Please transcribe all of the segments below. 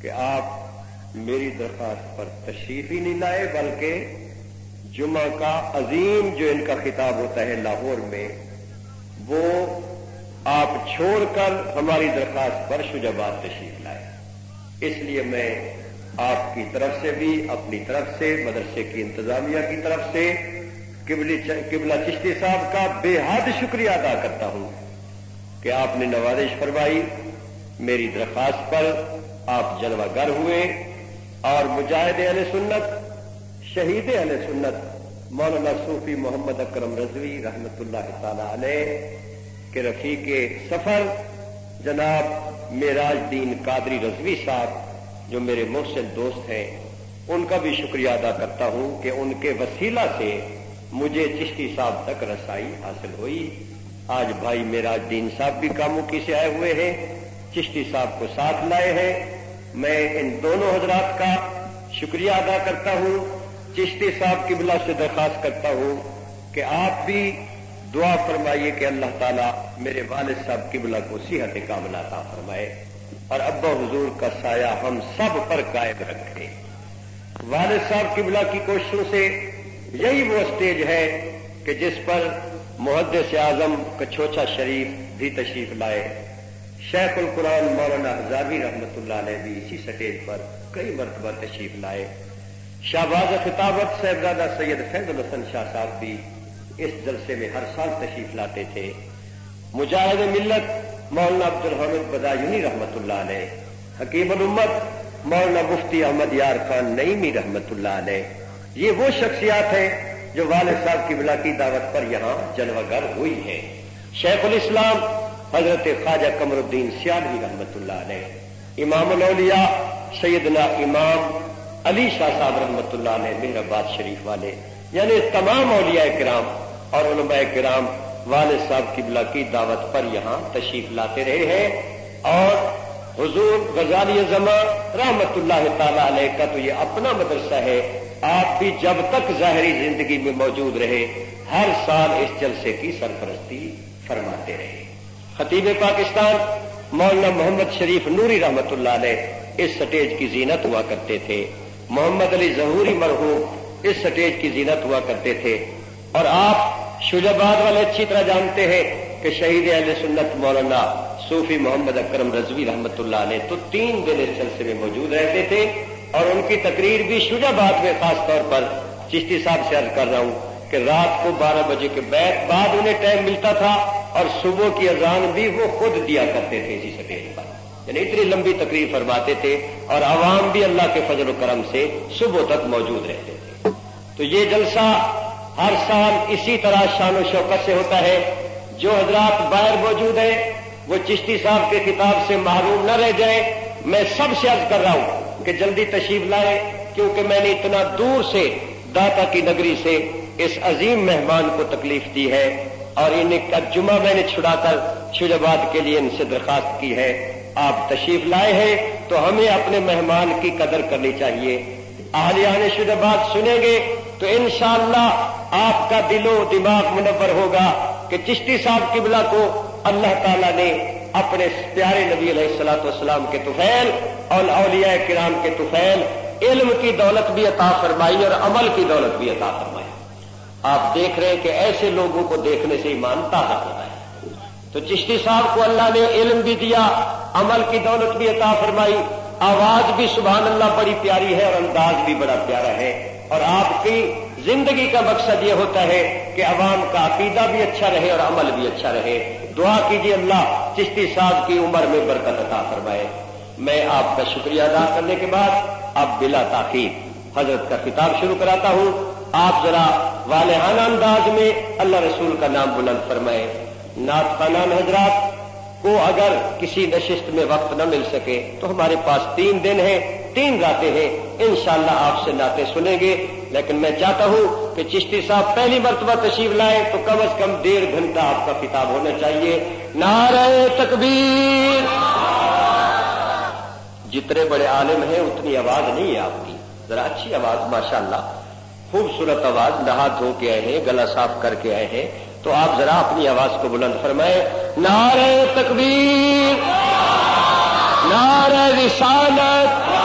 کہ آپ میری درخواست پر تشریف ہی نہیں لائے، بلکہ جمعہ کا عظیم جو ان کا خطاب ہوتا ہے لاہور میں، وہ آپ چھوڑ کر ہماری درخواست پر شجاباد تشریف لائے۔ اس لیے میں آپ کی طرف سے بھی، اپنی طرف سے، مدرسے کی انتظامیہ کی طرف سے قبلہ چشتی صاحب کا بے حد شکریہ ادا کرتا ہوں کہ آپ نے نوازش فرمائی، میری درخواست پر آپ جلوہ گر ہوئے، اور مجاہد اہل سنت، شہید اہل سنت مولانا صوفی محمد اکرم رضوی رحمت اللہ تعالی علیہ کے رفیق سفر جناب معراج الدین قادری رضوی صاحب جو میرے محسن دوست ہیں، ان کا بھی شکریہ ادا کرتا ہوں کہ ان کے وسیلہ سے مجھے چشتی صاحب تک رسائی حاصل ہوئی۔ آج بھائی معراج الدین صاحب بھی کاموکی سے آئے ہوئے ہیں، چشتی صاحب کو ساتھ لائے ہیں۔ میں ان دونوں حضرات کا شکریہ ادا کرتا ہوں، چشتی صاحب قبلہ سے درخواست کرتا ہوں کہ آپ بھی دعا فرمائیے کہ اللہ تعالیٰ میرے والد صاحب قبلہ کو صحت کاملہ عطا فرمائے اور ابا حضور کا سایہ ہم سب پر قائم رکھے۔ والد صاحب قبلہ کی کوششوں سے یہی وہ اسٹیج ہے کہ جس پر محدث اعظم کچھوچا شریف بھی تشریف لائے، شیخ القرآن مولانا ہزاروی رحمت اللہ علیہ بھی اسی سٹیج پر کئی مرتبہ تشریف لائے، شہباز خطابت صاحبزادہ سید فیض الحسن شاہ صاحب بھی اس جلسے میں ہر سال تشریف لاتے تھے، مجاہد ملت مولانا عبد الحمید بدایونی رحمت اللہ علیہ، حکیم الامت مولانا مفتی احمد یار خان نعیمی رحمت اللہ علیہ، یہ وہ شخصیات ہیں جو والد صاحب قبلہ کی دعوت پر یہاں جلوہ گر ہوئی ہیں۔ شیخ الاسلام حضرت خواجہ قمر الدین سیالوی رحمت اللہ علیہ، امام الاولیاء سیدنا امام علی شاہ صاحب رحمت اللہ علیہ مہر آباد شریف والے، یعنی تمام اولیاء کرام اور علماء کرام والد صاحب قبلہ کی دعوت پر یہاں تشریف لاتے رہے ہیں، اور حضور غزالی زمان رحمت اللہ تعالی علیہ کا تو یہ اپنا مدرسہ ہے، آپ بھی جب تک ظاہری زندگی میں موجود رہے ہر سال اس جلسے کی سرپرستی فرماتے رہے۔ خطیب پاکستان مولانا محمد شریف نوری رحمت اللہ علیہ اس سٹیج کی زینت ہوا کرتے تھے، محمد علی ظہوری مرحوم اس سٹیج کی زینت ہوا کرتے تھے، اور آپ شجاباد والے اچھی طرح جانتے ہیں کہ شہید اہل سنت مولانا صوفی محمد اکرم رضوی رحمت اللہ علیہ تو 3 دن اس جلسے میں موجود رہتے تھے، اور ان کی تقریر بھی شجاباد میں خاص طور پر چشتی صاحب سے عرض کر رہا ہوں کہ رات کو 12 بجے کے بعد انہیں ٹائم ملتا تھا، اور صبح کی اذان بھی وہ خود دیا کرتے تھے اسی سٹیج پر، یعنی اتنی لمبی تقریر فرماتے تھے، اور عوام بھی اللہ کے فضل و کرم سے صبح تک موجود رہتے تھے۔ تو یہ جلسہ ہر سال اسی طرح شان و شوکت سے ہوتا ہے۔ جو حضرات باہر موجود ہیں وہ چشتی صاحب کے خطاب سے محروم نہ رہ جائیں۔ میں سب سے عرض کر رہا ہوں کہ جلدی تشریف لائیں، کیونکہ میں نے اتنا دور سے داتا کی نگری سے اس عظیم مہمان کو تکلیف دی ہے، اور انہیں کا جمعہ میں نے چھڑا کر شجاباد کے لیے ان سے درخواست کی ہے۔ آپ تشریف لائے ہیں تو ہمیں اپنے مہمان کی قدر کرنی چاہیے۔ اہلیان شجاباد سنیں گے تو انشاءاللہ آپ کا دل و دماغ منور ہوگا کہ چشتی صاحب قبلہ کو اللہ تعالیٰ نے اپنے پیارے نبی علیہ الصلوۃ والسلام کے طفیل اور اولیاء کرام کے طفیل علم کی دولت بھی عطا فرمائی اور عمل کی دولت بھی عطا فرمائی۔ آپ دیکھ رہے ہیں کہ ایسے لوگوں کو دیکھنے سے ایمان تازہ ہوتا ہے۔ تو چشتی صاحب کو اللہ نے علم بھی دیا، عمل کی دولت بھی عطا فرمائی، آواز بھی سبحان اللہ بڑی پیاری ہے اور انداز بھی بڑا پیارا ہے، اور آپ کی زندگی کا مقصد یہ ہوتا ہے کہ عوام کا عقیدہ بھی اچھا رہے اور عمل بھی اچھا رہے۔ دعا کیجیے اللہ چشتی صاحب کی عمر میں برکت عطا فرمائے۔ میں آپ کا شکریہ ادا کرنے کے بعد اب بلا تاخیر حضرت کا خطاب شروع کراتا ہوں۔ آپ ذرا والہانہ انداز میں اللہ رسول کا نام بلند فرمائے۔ نعت خوانان حضرات کو اگر کسی نشست میں وقت نہ مل سکے تو ہمارے پاس 3 دن ہیں، 3 راتیں ہیں، انشاءاللہ آپ سے نعتیں سنیں گے، لیکن میں چاہتا ہوں کہ چشتی صاحب پہلی مرتبہ تشریف لائیں تو کم از کم 1.5 گھنٹہ آپ کا خطاب ہونا چاہیے۔ نعرہ تکبیر! جتنے بڑے عالم ہیں اتنی آواز نہیں ہے آپ کی، ذرا اچھی آواز، ماشاءاللہ خوبصورت آواز، نہا دھو کے آئے ہیں، گلا صاف کر کے آئے ہیں، تو آپ ذرا اپنی آواز کو بلند فرمائیں۔ نعرہ تکبیر! نعرہ رسالت!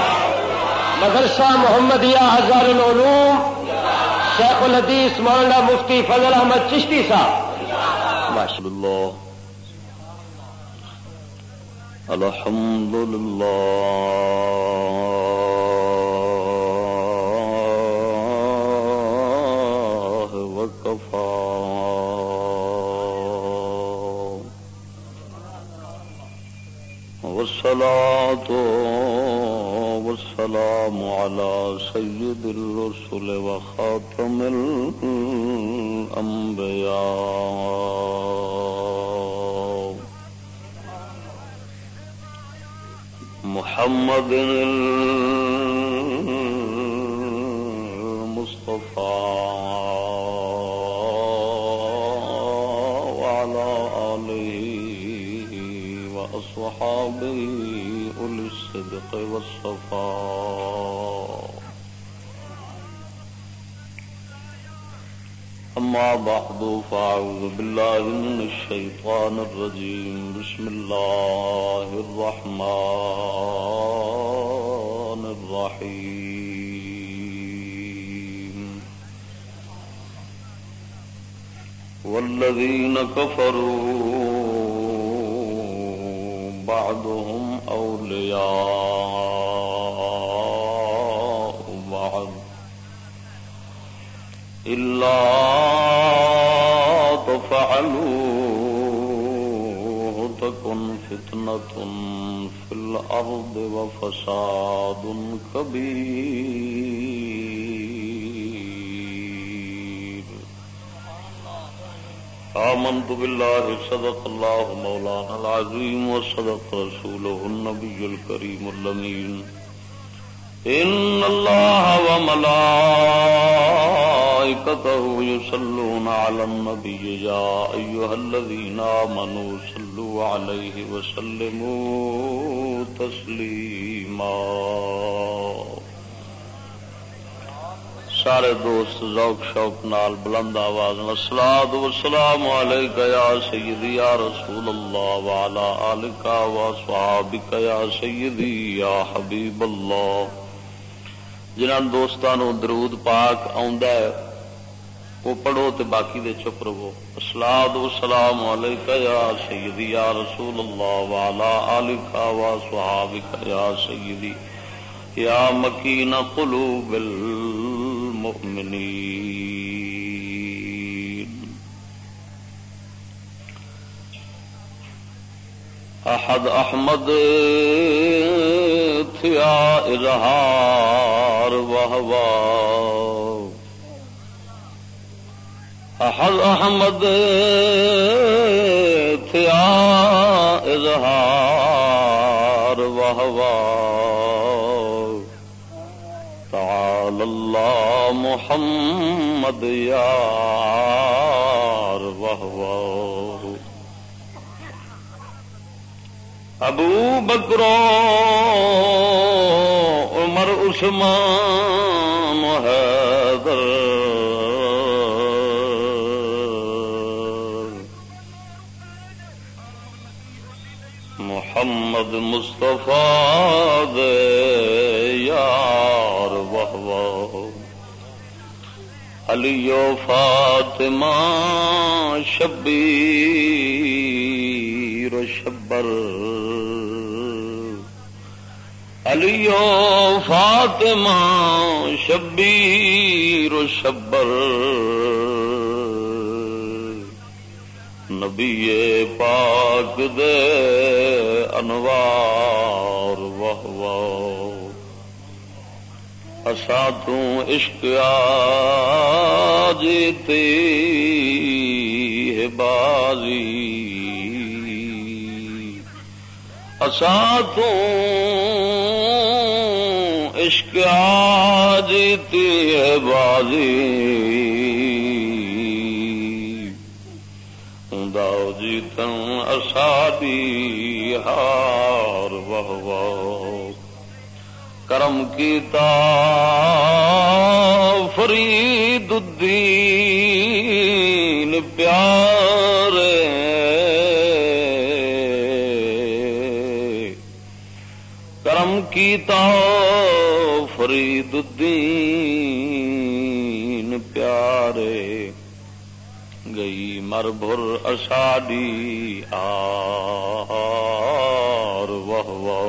مدرسہ محمدیہ ہزار العلوم شیخ الحدیث مولانا مفتی فضل احمد چشتی صاحب ماشاء اللہ الحمد للہ وکفا والصلاة والسلام على سيد الرسل وخاتم الأنبياء محمد المصطفى وعلى آله وأصحابه أولي الصدق والصفاء أما بعد فأعوذ بالله من الشيطان الرجيم بسم الله الرحمن الرحيم والذين كفروا بعضهم أولياء بعض إلا تفعلوه تكن فتنة في الأرض وفساد كبير آمنت بالله صدق الله مولانا العظيم وصدق رسوله النبي الكريم الأمين إن الله وملائكته يصلون على النبي يا أيها الذين آمنوا صلوا عليه وسلموا تسليما سارے دوست ذوق شوق نال بلند آواز الصلاۃ والسلام علیک یا سیدی یا رسول اللہ وعلی آلک واصحابک یا سیدی یا حبیب اللہ جنہاں دوستانو درود پاک آندا ہے وہ پڑھو تے باقی دے چپ رہو الصلاۃ والسلام علیک یا سیدی یا رسول اللہ وعلی آلک واصحابک یا سیدی یا مکین قلوب المؤمنین احد احمد تھیا اظہار وہوا احد احمد تھیا اظہار وہوا تعالی اللہ محمد یار وہوا ابو بکر عمر عثمان حیدر محمد مصطفیٰ دے یار وہوا علی و فاطمہ شبیر و شبر علی و فاطمہ شبیر و شبر نبی پاک دے انوار وہوا اساں تو عشق آجتی ہے بازی اساں تو عشق آجتی ہے بازی داؤ جیتن اسادی ہار وہوا کرم کیتا فرید الدین پیارے کرم کیتا فرید الدین پیارے گئی مر بھر اساڈی آر وہ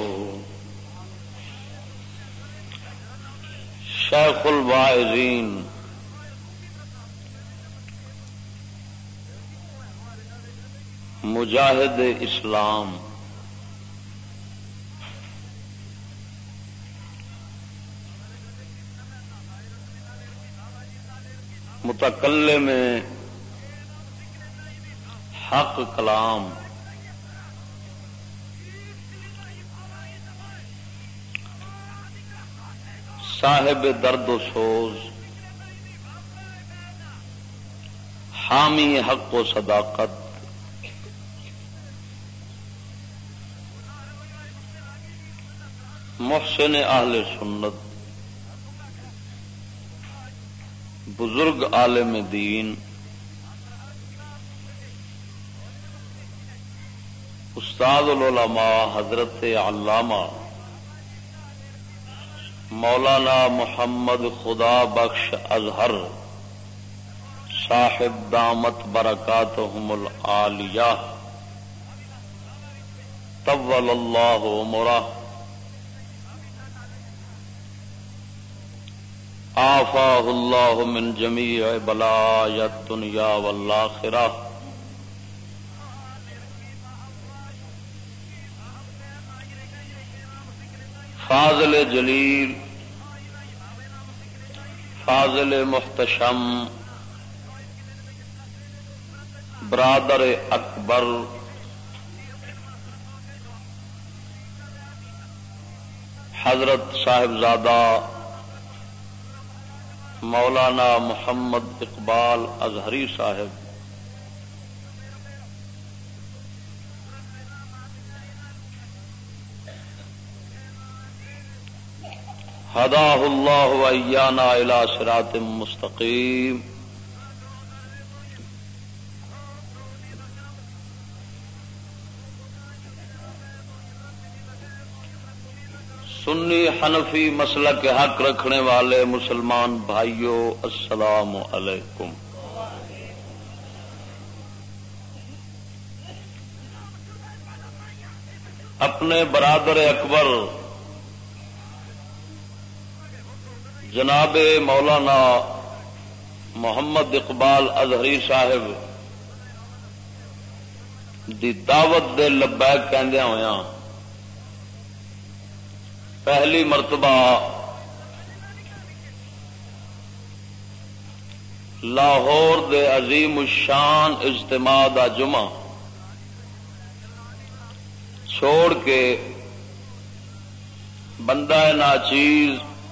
شیخ الواعظین مجاہد اسلام متکلم حق کلام صاحب درد و سوز حامی حق و صداقت محسن اہل سنت بزرگ عالم دین استاد العلماء حضرت علامہ مولانا محمد خدا بخش اظہر صاحب دامت برکاتہم العالیہ طول اللہ عمرہ آفاہ اللہ من جمیع بلایا الدنیا والآخرہ فاضل جلیل فاضل محتشم برادر اکبر حضرت صاحبزادہ مولانا محمد اقبال اظہری صاحب ہداہ اللہ وإیانا الی صراط مستقیم سنی حنفی مسلک حق رکھنے والے مسلمان بھائیوں السلام علیکم۔ اپنے برادر اکبر جناب مولانا محمد اقبال اظہری صاحب دی دعوت دے لبیک کہندیاں ہویاں پہلی مرتبہ لاہور دے عظیم الشان اجتماع دا جمعہ چھوڑ کے بندہ ناچیز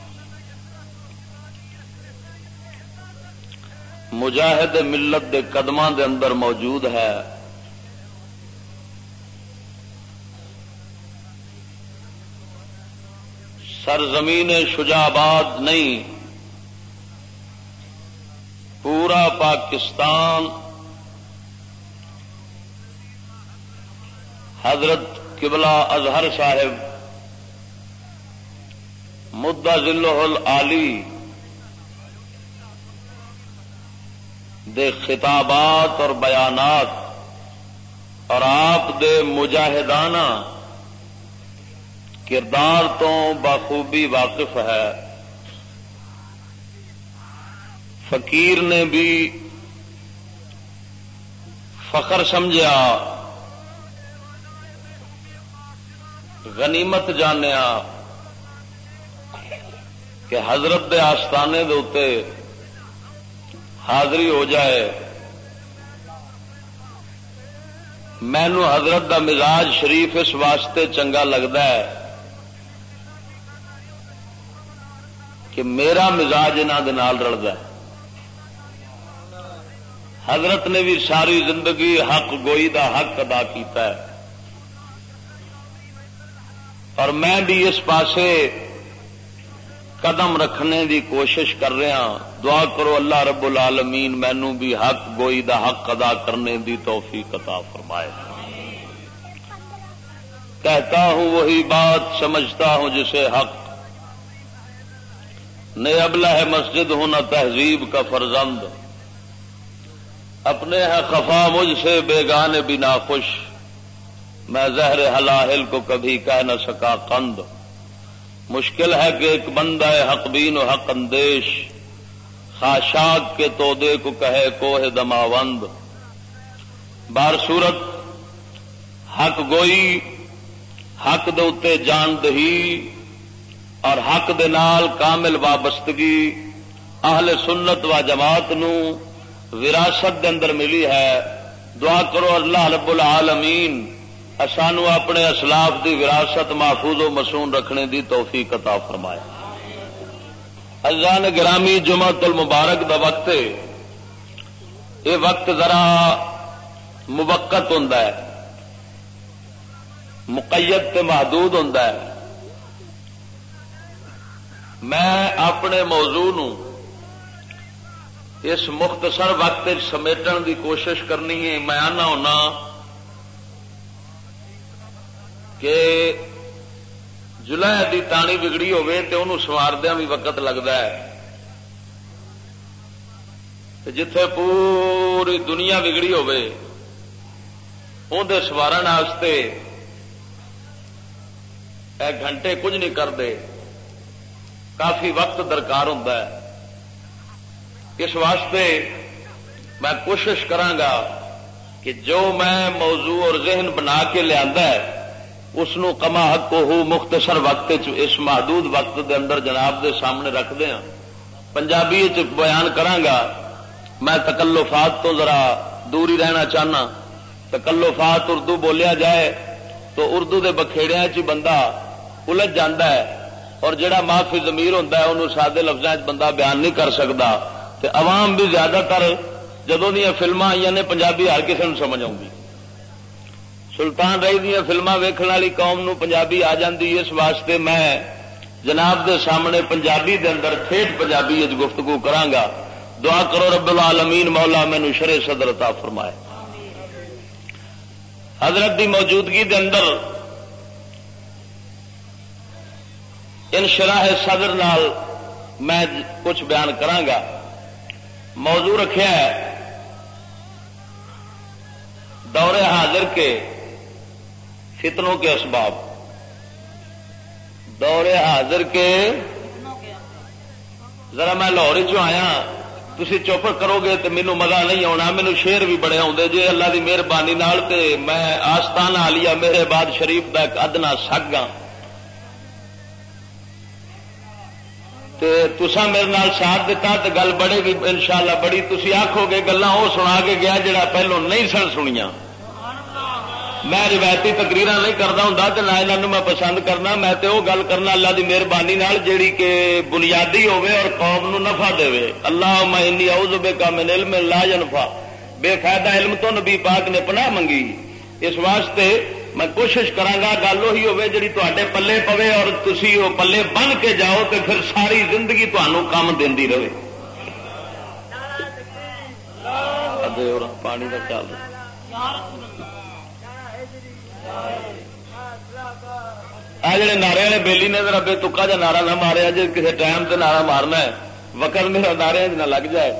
مجاہد ملت دے قدماں دے اندر موجود ہے۔ سرزمین شجاع آباد نہیں، پورا پاکستان حضرت قبلہ اظہر صاحب مدہ ذلہ العالی دے خطابات اور بیانات اور آپ دے مجاہدانہ کردار تو بخوبی واقف ہے۔ فقیر نے بھی فخر سمجھا، غنیمت جانیا کہ حضرت دے آستانے دے اتے حاضری ہو جائے۔ مینو حضرت دا مزاج شریف اس واسطے چنگا لگتا ہے کہ میرا مزاج انہاں دے نال رلدا ہے۔ حضرت نے بھی ساری زندگی حق گوئی دا حق ادا کیتا ہے اور میں بھی اس پاسے قدم رکھنے دی کوشش کر رہا۔ دعا کرو اللہ رب العالمین مینوں بھی حق گوئی دا حق ادا کرنے دی توفیق عطا فرمائے۔ کہتا ہوں وہی بات سمجھتا ہوں جسے حق، نے ابلہ مسجد ہوں نہ تہذیب کا فرزند، اپنے ہے خفا مجھ سے بیگانے بھی ناخوش، میں زہر حلاہل کو کبھی کہہ نہ سکا قند، مشکل ہے کہ ایک بندہ حق بین و حق اندیش، خاشاک کے تودے کو کہے کوہ دماوند، بار صورت حق گوئی، حق دے اتے جان دہی اور حق دے نال کامل وابستگی اہل سنت و جماعت نو وراثت دے اندر ملی ہے۔ دعا کرو اللہ رب العالمین سانو اپنے اسلاف دی وراثت محفوظ و مصون رکھنے دی توفیق عطا فرمائے۔ عزیزان گرامی، جمعۃ المبارک دا وقت ہے، یہ وقت ذرا موقت ہوندا ہے، مقید تے محدود ہوندا ہے۔ میں اپنے موضوع نو اس مختصر وقت سمیٹن دی کوشش کرنی ہے۔ میں آنا ہونا کہ جلائے دی تانی بگڑی ہوئے تے انہوں سواردیاں بھی وقت لگتا ہے، جتھے پوری دنیا بگڑی ہوئے اندر سوارن واسطے ایک گھنٹے کچھ نہیں کرتے، کافی وقت درکار ہوتا ہے۔ اس واسطے میں کوشش کرانگا کہ جو میں موضوع اور ذہن بنا کے لیا ہے اس نو کما حق کو مختصر وقت اس محدود وقت دے اندر جناب دے سامنے رکھ دیا، پنجابی بیان کرانگا۔ میں تکلفات تو ذرا دور ہی رہنا چاہنا، تکلفات اردو بولیا جائے تو اردو دے بکھیڑیاں چ بندہ الجھ جاندہ ہے، اور جڑا معافی ضمیر ہوتا ہے انہوں سادے لفظاں بندہ بیان نہیں کر سکتا، تے عوام بھی زیادہ تر جدوں دیا فلماں آئی نے پنجابی ہر کسی نوں سمجھ آؤں گی۔ سلطان رہی دیا فلماں ویکھن والی قوم نو پنجابی آ جاندی، اس واسطے میں جناب دے سامنے پنجابی دے اندر ٹھیٹ پنجابی گفتگو کرانگا۔ دعا کرو رب العالمین مولا مینوں شرع صدر عطا فرمائے۔ حضرت دی موجودگی دے اندر انشراح صدر نال میں کچھ بیان کرانگا۔ موضوع رکھیا ہے دور حاضر کے فتنوں کے اسباب۔ دور حاضر کے ذرا میں لاہور چ آیا، تسی چپ کرو گے تو مینوں مزہ نہیں آنا۔ مینوں شعر بھی بڑے آتے جی اللہ کی مہربانی نال، تے میں آستانہ عالیہ میرے بعد شریف کا ایک ادنا سگ ہاں، تسا میرے نال ساتھ دیتا تو گل بڑے گی انشاءاللہ بڑی۔ تسی آکھو گے گلاں وہ سنا کے گیا جڑا پہلو نہیں سن سنیاں۔ میں روایتی تقریراں نہیں کرتا ہوں تو نہ انہوں میں پسند کرنا، میں تے وہ گل کرنا اللہ دی مہربانی نال جیڑی کہ بنیادی ہوے اور قوم نو نفع دے۔ اللہم انی اعوذ بک من علم لا ینفع، بے فائدہ علم تو نبی پاک نے پناہ منگی۔ اس واسطے میں کوشش کرانگا گل وہی ہوے جڑی تواڈے پلے پوے اور تسی وہ پلے بن کے جاؤ تے پھر ساری زندگی تانوں کام دیندی رہے۔ پانی کا چل آ جڑے نعرے والے بیلی نے ذرا بے تکا جا نعرہ نہ ماریا جی، کسی ٹائم سے نعرہ مارنا ہے وقت میرا نعرے نہ لگ جائے۔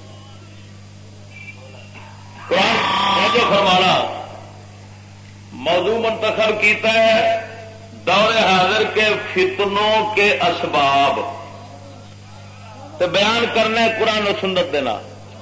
قرآن جو فرمانا موضوع منتخب کیتا ہے دور حاضر کے فتنوں کے اسباب، تو بیان کرنا ہے قرآن و سنت دینا۔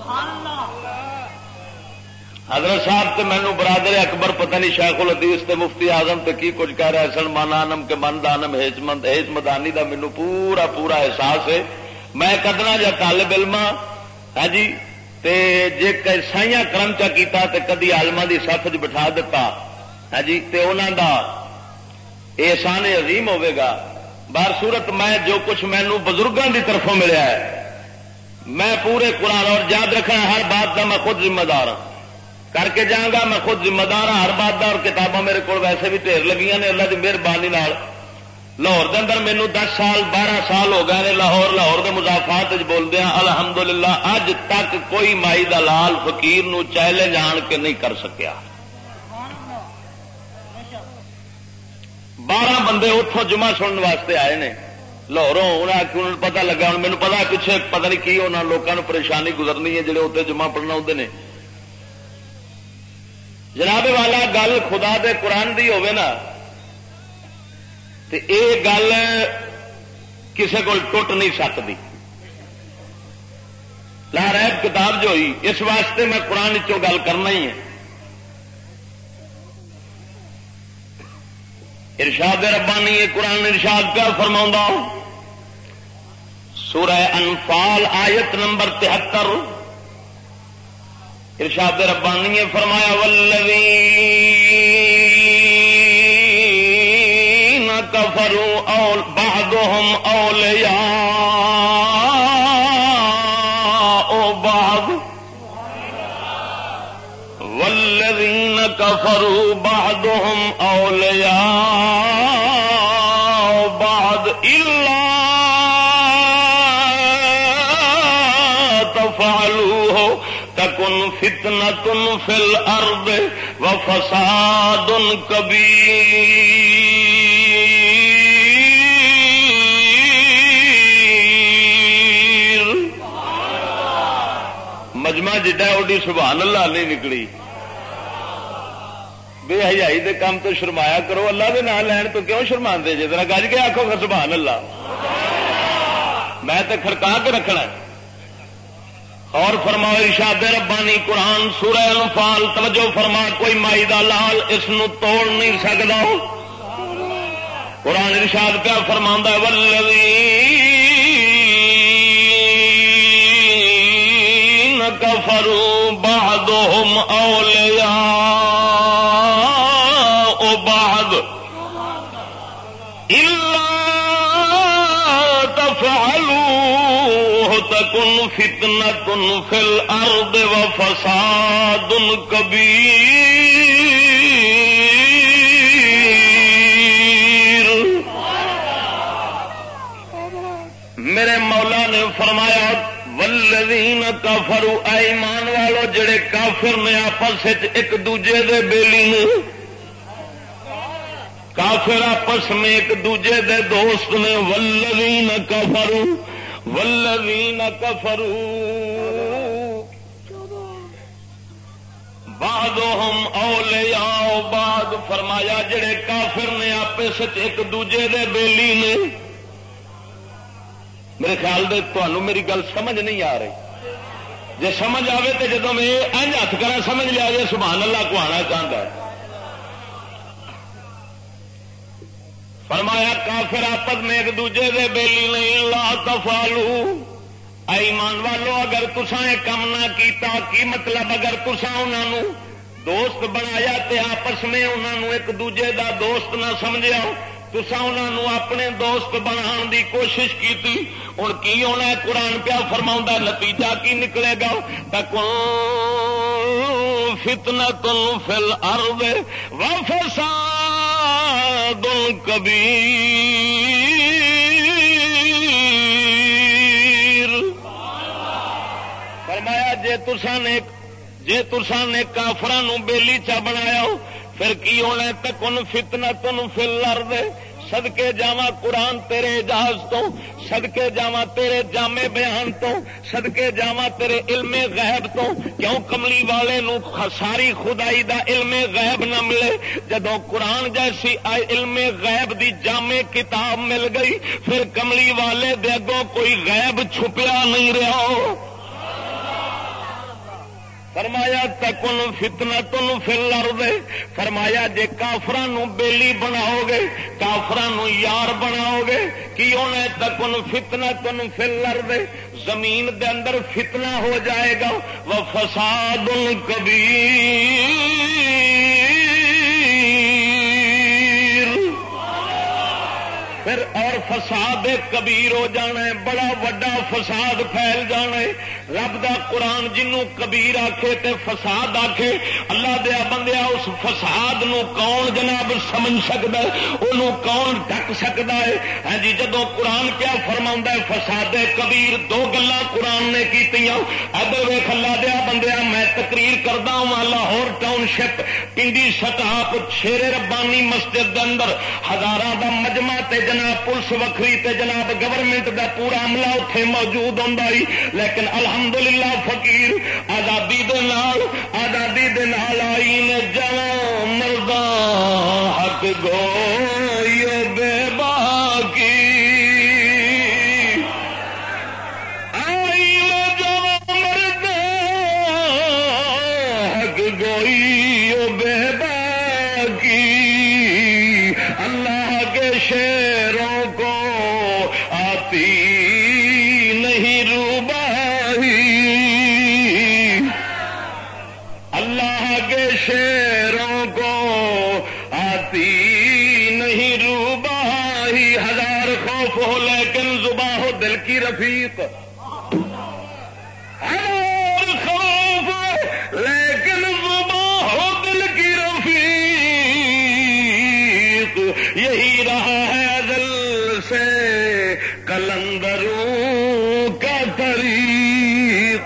حضرت صاحب تے مینو برادر اکبر پتہ نہیں شیخ الحدیث تے مفتی اعظم تے کی کچھ کہہ رہے سن، مانانم کے من دانم ہیج مدانی دا مینو پورا پورا احساس ہے۔ میں کدنا جا طالب علم ہاں جی، تے جے سائیاں کرم چا کیتا تے کدی عالماں دی صف وچ بٹھا دیتا ہاں جی، تے انہاں دا احسان عظیم ہوے گا۔ بار صورت میں جو کچھ مینو بزرگاں دی طرفوں ملیا ہے، میں پورے قرآن اور یاد رکھنا ہر بات دا میں خود ذمہ دار ہوں، کر کے جاؤں گا میں خود ذمہ دار ہوں ہر بات کا، اور کتاباں میرے کو ویسے بھی ڈھیر لگیاں نے اللہ کی مہربانی نال۔ لاہور دے اندر مینو 10 سال 12 سال ہو گئے نے لاہور دے مضافات بولدے ہیں، الحمدللہ اج تک کوئی مائی دا لال فقیر نو چیلنج آن کے نہیں کر سکیا۔ 12 بندے اتوں جمعہ سننے واسطے آئے نے لاہوروں. انہوں پتا لگا ہوں مینوں پتا پیچھے پتہ نہیں کی ہونا لوگوں پریشانی گزرنی ہے جڑے اتنے جمعہ پڑھنا ہوتے ہیں. جناب والا گل خدا دے قرآن دی ہوے نا تے اے گل کسے کول ٹوٹ نہیں سکتی. لا ریب کتاب جو ہوئی اس واسطے میں قرآن چوں گل کرنا ہی ہے. ارشاد ربانی قرآن ارشاد پیا فرماؤں سورہ انفال آیت نمبر 73 ارشاد ربانی نے فرمایا والذین کفروا بعضهم اولیاء بعض والذین کفروا بعضهم اولیاء بعض الا تفعلوه تکن فتنة فی الارض وفساد کبیر. مجمع جڈا اڈی سبحان اللہ نہیں نکلی. بے حیائی دے کام تو شرمایا کرو. اللہ دے نام لین تو کیوں شرما دے جی ذرا گج کے آخو سبحان اللہ. میں تے کھڑکا کے رکھنا. اور فرماؤ ارشاد ربانی قرآن سورہ انفال توجہ فرما کوئی مائی دا لال اس نو توڑ نہیں سکتا. قرآن ارشاد پیا فرماندا ہے والذین کفروا بعضهم اولیاء بعض الا تفعلوه تکن فتنة فی الارض وفساد کبیر. میرے مولا نے فرمایا والذین کفروا اے ایمان والو جڑے کافر نے آپس ایک دوجے دے بیلی نے. کافر آپس میں ایک دوجے دے دوست نے. والذین کفروا والذین کفروا بعضهم اولیاء بعض. فرمایا جڑے کافر نے آپس ایک دوجے دے بیلی نے. میرے خیال دے تمہیں میری گل سمجھ نہیں آ رہی. جے سمجھ آئے تو جدو میں انج ہاتھ کرا سمجھ لیا جی سبحان اللہ کو آنا چاہتا ہے. فرمایا کافر آپس میں ایک دوجے دے بیلی نہیں. لا تفعلوا اے ایمان والو اگر تساں یہ کم نہ کیتا کی مطلب اگر تساں انہاں دوست بنایا تے آپس میں انہاں ایک دوجے دا دوست نہ سمجھیا تساں انہاں اپنے دوست بنان دی کوشش کیتی. ہن کی ہونا ہے قرآن پیا فرماوندا نتیجہ کی نکلے گا تکن فتنۃ فی الارض وفساد کبیر. فرمایا جے تساں نے کافراں بیلی چا بنایا پھر کی ہونا تکن فتنۃ فی الارض. صدقے جاواں قرآن تیرے اجاز تو صدقے جاواں تیرے جامع بیان تو صدقے جاواں تیرے علم غیب تو. کیوں کملی والے نو ساری خدائی دا علم غیب نہ ملے. جدوں قرآن جیسی علم غیب دی جامع کتاب مل گئی پھر کملی والے دے اگوں کوئی غیب چھپیا نہیں رہا. فرمایا تکن فتنۃ فی الارض. فرمایا جے کافراں بیلی بناؤ گے کافراں یار بناؤ گے کی ہونا تکن فتنۃ فی الارض زمین دے اندر فتنہ ہو جائے گا. وفساد کبیر. پھر اور فساد کبیر ہو جانا ہے، بڑا وڈا فساد پھیل جانا ہے۔ رب دا قرآن جنوں کبیر آکھے تے فساد آکھے، اللہ دیا بندیا اس فساد نو کون جناب سمجھ سکتا ہے، انہوں کون ڈک سکتا ہے؟ ہاں جی، جدو قرآن کیا فرماؤں ہے فساد کبیر، دو گلاں قرآن نے کیتیاں۔ ادھر ویکھ اللہ دیا بندیا، میں تقریر کردا ہوں Lahore township Pindi stop شیر ربانی مسجد دے اندر ہزاراں دا مجمع تے جناب پولیس وکھری تے جناب گورنمنٹ دا پورا عملہ اتنے موجود ہوندا ہی، لیکن الحمدللہ فقیر آزادی دے نال آئین جوان مرداں حق گوئی بے باقی، آئین جوان مرداں حق گوئی بے باقی، اللہ کے شیروں کو آتی نہیں روباہی، اللہ کے شیروں کو آتی نہیں روباہی، ہزار خوف ہو لیکن زباں ہو دل کی رفیق، ہزار خوف لیکن زباں ہو دل کی رفیق، یہی رہا ہے ازل سے قلندروں کا طریق۔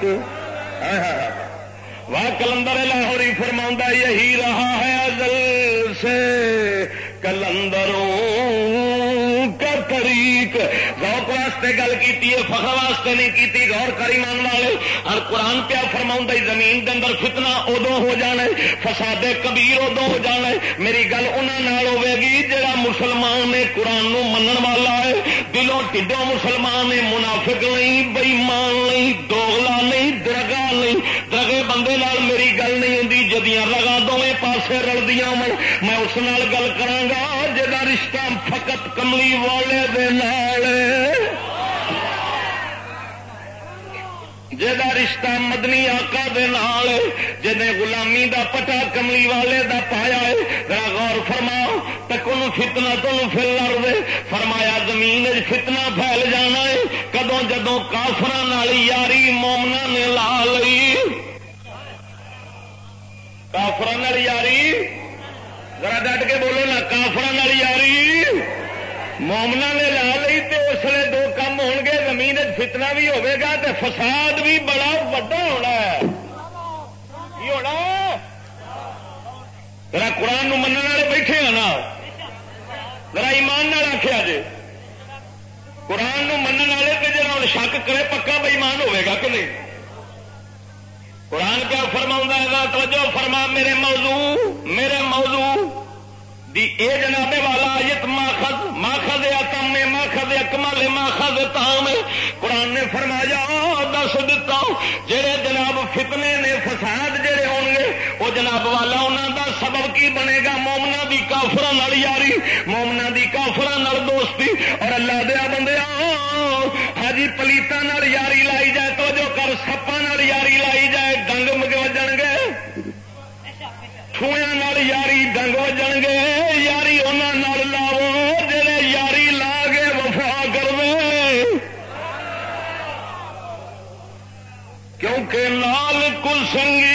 واہ کلندر لاہوری فرماؤں یہی رہا ہے ازل سے قلندروں کا طریق۔ ذوق واسطے گل کی ہے، فخر واسطے نہیں کی، غور کر ایمان والے۔ ہر قرآن پیا فرماؤں زمین کے اندر فتنہ ادو ہو جانا ہے، فساد کبیر ادو ہو جانا ہے۔ میری گل انہاں نال ہوے گی جڑا مسلمان نے قرآن نو منن والا ہے، دلوں ٹھڈوں مسلمان ہے، منافق نہیں، بے ایمان نہیں، دوغلا نہیں، درگا نہیں۔ درگے بندے نال میری گل نہیں ہوندی، جدیاں رگاں دونوں پاسے رلدیاں ہون، میں اس نال گل کراں گا جدا رشتہ فقط کملی والے دے نال، جدا رشتہ مدنی آقا دے نال، جدے غلامی دا پٹا کملی والے دا پایا ہے۔ ذرا غور فرماؤ، تکن فتنہ تن فی الارض، فرمایا زمین فتنہ پھیل جانا ہے کدوں جدوں کافراں نال یاری مومناں نے لا لئی، کافراں نال یاری، ذرا ڈٹ کے بولو نا، کافراں نال یاری مومنا نے لا لی تے اس لیے دو کام ہون گے، زمین فتنہ بھی ہوے گا تے فساد بھی بڑا وڈا ہونا ہے۔ کی ہونا؟ ذرا قرآن نو منن والے بیٹھے ہیں نا، ذرا ایمان نال آخیا جے، قرآن نو منن والے تے جڑا ہن شک کرے پکا بے ایمان ہوے گا کہ نہیں؟ قرآن کیا فرماؤں ہے؟ توجہ فرما، میرے موضوع دی اے جناب والا آیت ماخذ اتم ماخذ اکمل ماخذ تام، قرآن نے فرمایا دس دتا جڑے جناب فتنے نے فساد جڑے ہون گے وہ جناب والا انہاں دا سبب کی بنے گا؟ مومنا دی کافراں نال یاری، مومنا دی کافراں نال دوستی، اور اللہ دیا بندیا حاجی پلیتاں نال یاری لائی جائے تو جو کر سپاں نال یاری لائی جائے ڈنگ وجن گے، چھوئیاں نال یاری ڈنگ وجن گے، یاری انہاں نال لاؤ جڑے یاری لا کے وفا کرے، کیونکہ نال کل سنگی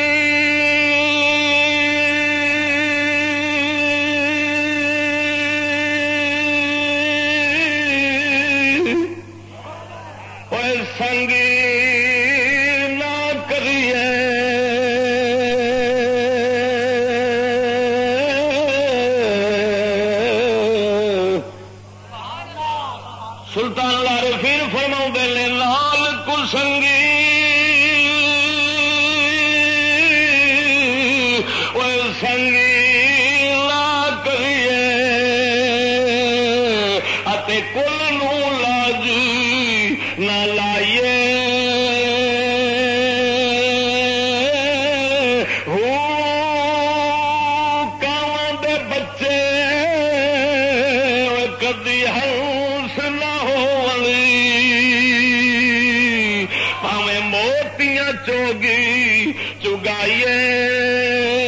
سنگی نہ کریے، سلطان العارفین فرماؤں نے نال کل سنگی سنگی نہ کریے، اتے کل نو لاجی نہ لائیے، کاواں دے بچے کدی ہنس نہ ہووی، پاویں موتیاں چوگی چگائیے،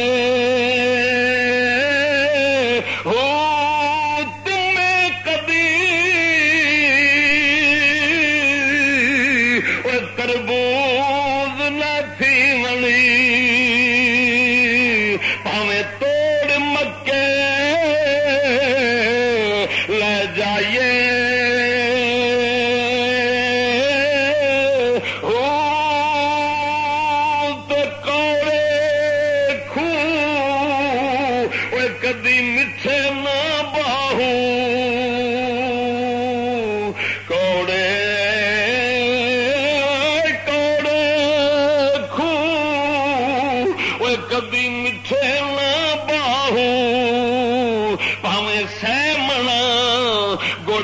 تمہیں کدی گڑ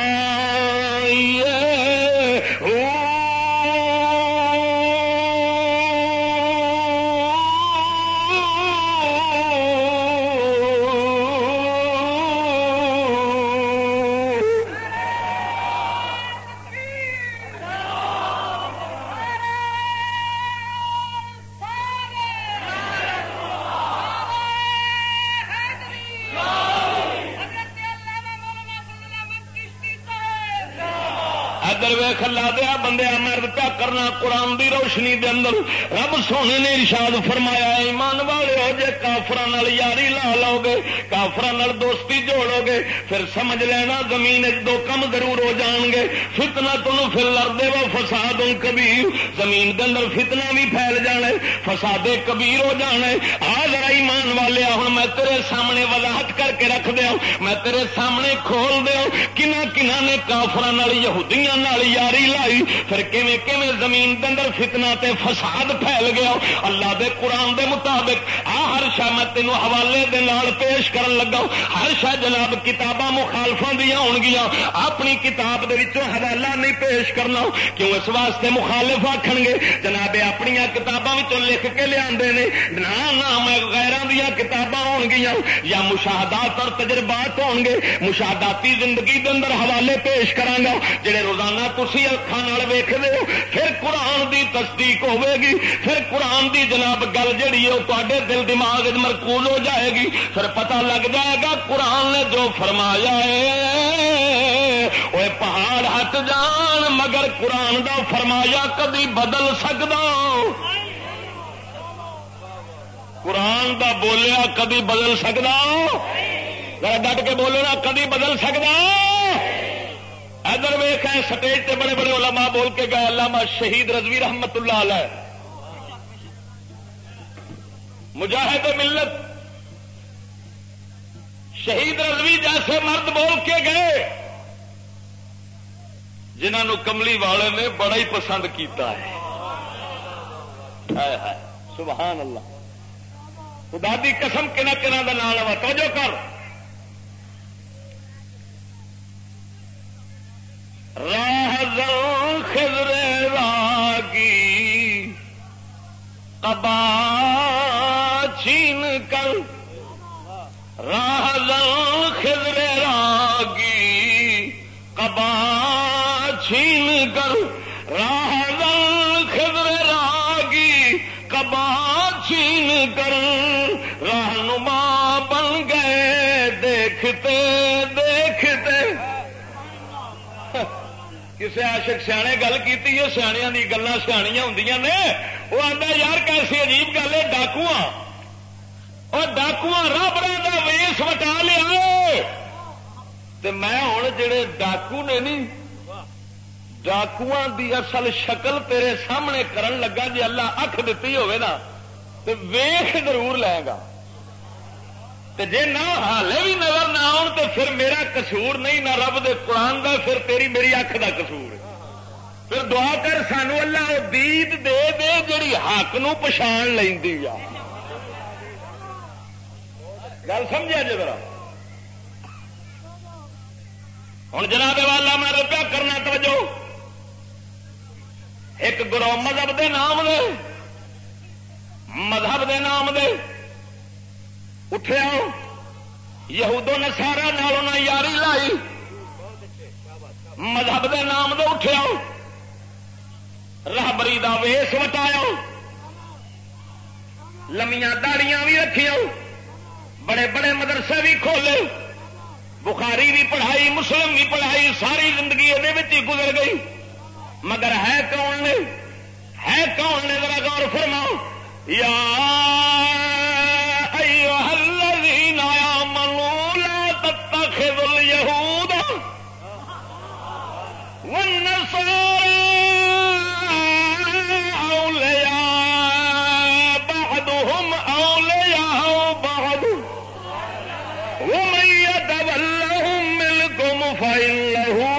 پائیے کھلا دیا بندے مرد پیا کرنا قرآن دی روشنی دے اندر رب سونے نے ارشاد فرمایا ایمان والے ہو جے کافراں نال یاری لا لو گے کافراں نال دوستی جوڑو گے پھر سمجھ لینا زمین دو کم ضرور ہو جان گے فتنہ تنوں پھر لڑدے و فساد کبیر زمین دے اندر فتنہ بھی پھیل جانا فساد کبیر ہو جانا آ ذرا ایمان والے ہن میں تیرے سامنے وضاحت کر کے رکھ دیا میں تیرے سامنے کھول دیا کنہ کنہ نے کافراں نال یہودیاں نال یاری لائی پھر کیویں کیویں زمین دے اندر فتنہ تے فساد پھیل گیا اللہ دے قرآن دے مطابق ہر شے میں تینوں حوالے دے نال پیش کرن لگا ہر شے جناب کتاباں مخالفاں دی ہون گیاں اپنی کتاب دے وچوں حوالہ نہیں پیش کرنا کیوں اس واسطے مخالف آکھن گے جناب اپنی کتاباں وچوں لکھ کے لیاندے نے نہ میں غیراں دیاں کتاباں ہون گیاں یا مشاہدات اور تجربات ہون گے مشاہداتی زندگی دے اندر حوالے پیش کراں گا جڑے روزانہ تسی اکھاں نال ویکھدے ہو پھر قرآن دی تصدیق ہوے گی پھر قرآن دی جناب گل جڑی ہے وہ تواڈے دل دماغ وچ مرکوز ہو جائے گی پھر پتہ لگ جائے گا قرآن نے جو فرمایا ہے وہ پہاڑ ہٹ جان مگر قرآن دا فرمایا کبھی بدل سکدا قرآن دا بولیا کبھی بدل سکدا ذرا ڈٹ کے بولو نا کبھی بدل سکدا ادھر ویخ ہے سٹیج تے بڑے بڑے علماء بول کے گئے علامہ شہید رضوی رحمت اللہ علیہ مجاہد ملت شہید رضوی جیسے مرد بول کے گئے جنہوں کملی والے نے بڑا ہی پسند کیتا ہے سبحان اللہ خدا دی قسم کنہ کنہ دا نام لوا توجہ کر راہ خضر راگی قبا چھین کر راہ خضر راگی قبا چھین کر راہ خضر راگی قبا چھین کر رہنما بن گئے دیکھتے دیکھتے کسی عاشق سیانے گل کی ہے سیاح کی گلیں سیاحیاں ہوں نے وہ آتا یار کیسی عجیب گل ہے ڈاکواں اور ڈاکواں رب کا ویس وٹا لیا تو میں ہوں جڑے ڈاکو نے نہیں ڈاکواں دی اصل شکل تیرے سامنے کرن لگا جی اللہ اکھ دیتی ہوئے نا تو ویخ ضرور لے گا جے نہ حالے بھی نظر نہ آن تو پھر میرا قصور نہیں نہ رب دے قرآن دا پھر تیری میری اکھ دا قصور ہے پھر دعا کر سانو اللہ دید دے دے جڑی حق نو پچھان لیندی آ گل سمجھا جی ذرا ہوں جناب والا میں روپیہ کرنا توجہ ایک گروہ مذہب دے نام دے مذہب دے نام دے اٹھے آؤ یہودو نصارا نالوں یاری لائی مذہب دے نام دے اٹھے آؤ راہبری دا ویس وٹایا لمیاں داڑیاں بھی رکھیاں بڑے بڑے مدرسے بھی کھولے بخاری بھی پڑھائی مسلم بھی پڑھائی ساری زندگی یہ گزر گئی مگر ہے کون نے ذرا غور فرماؤ یا ایھا الذین آمنوا لا تتخذوا اليہود والنصارى اولیاء بعضهم اولیاء بعض ومن يتولهم منکم فإنه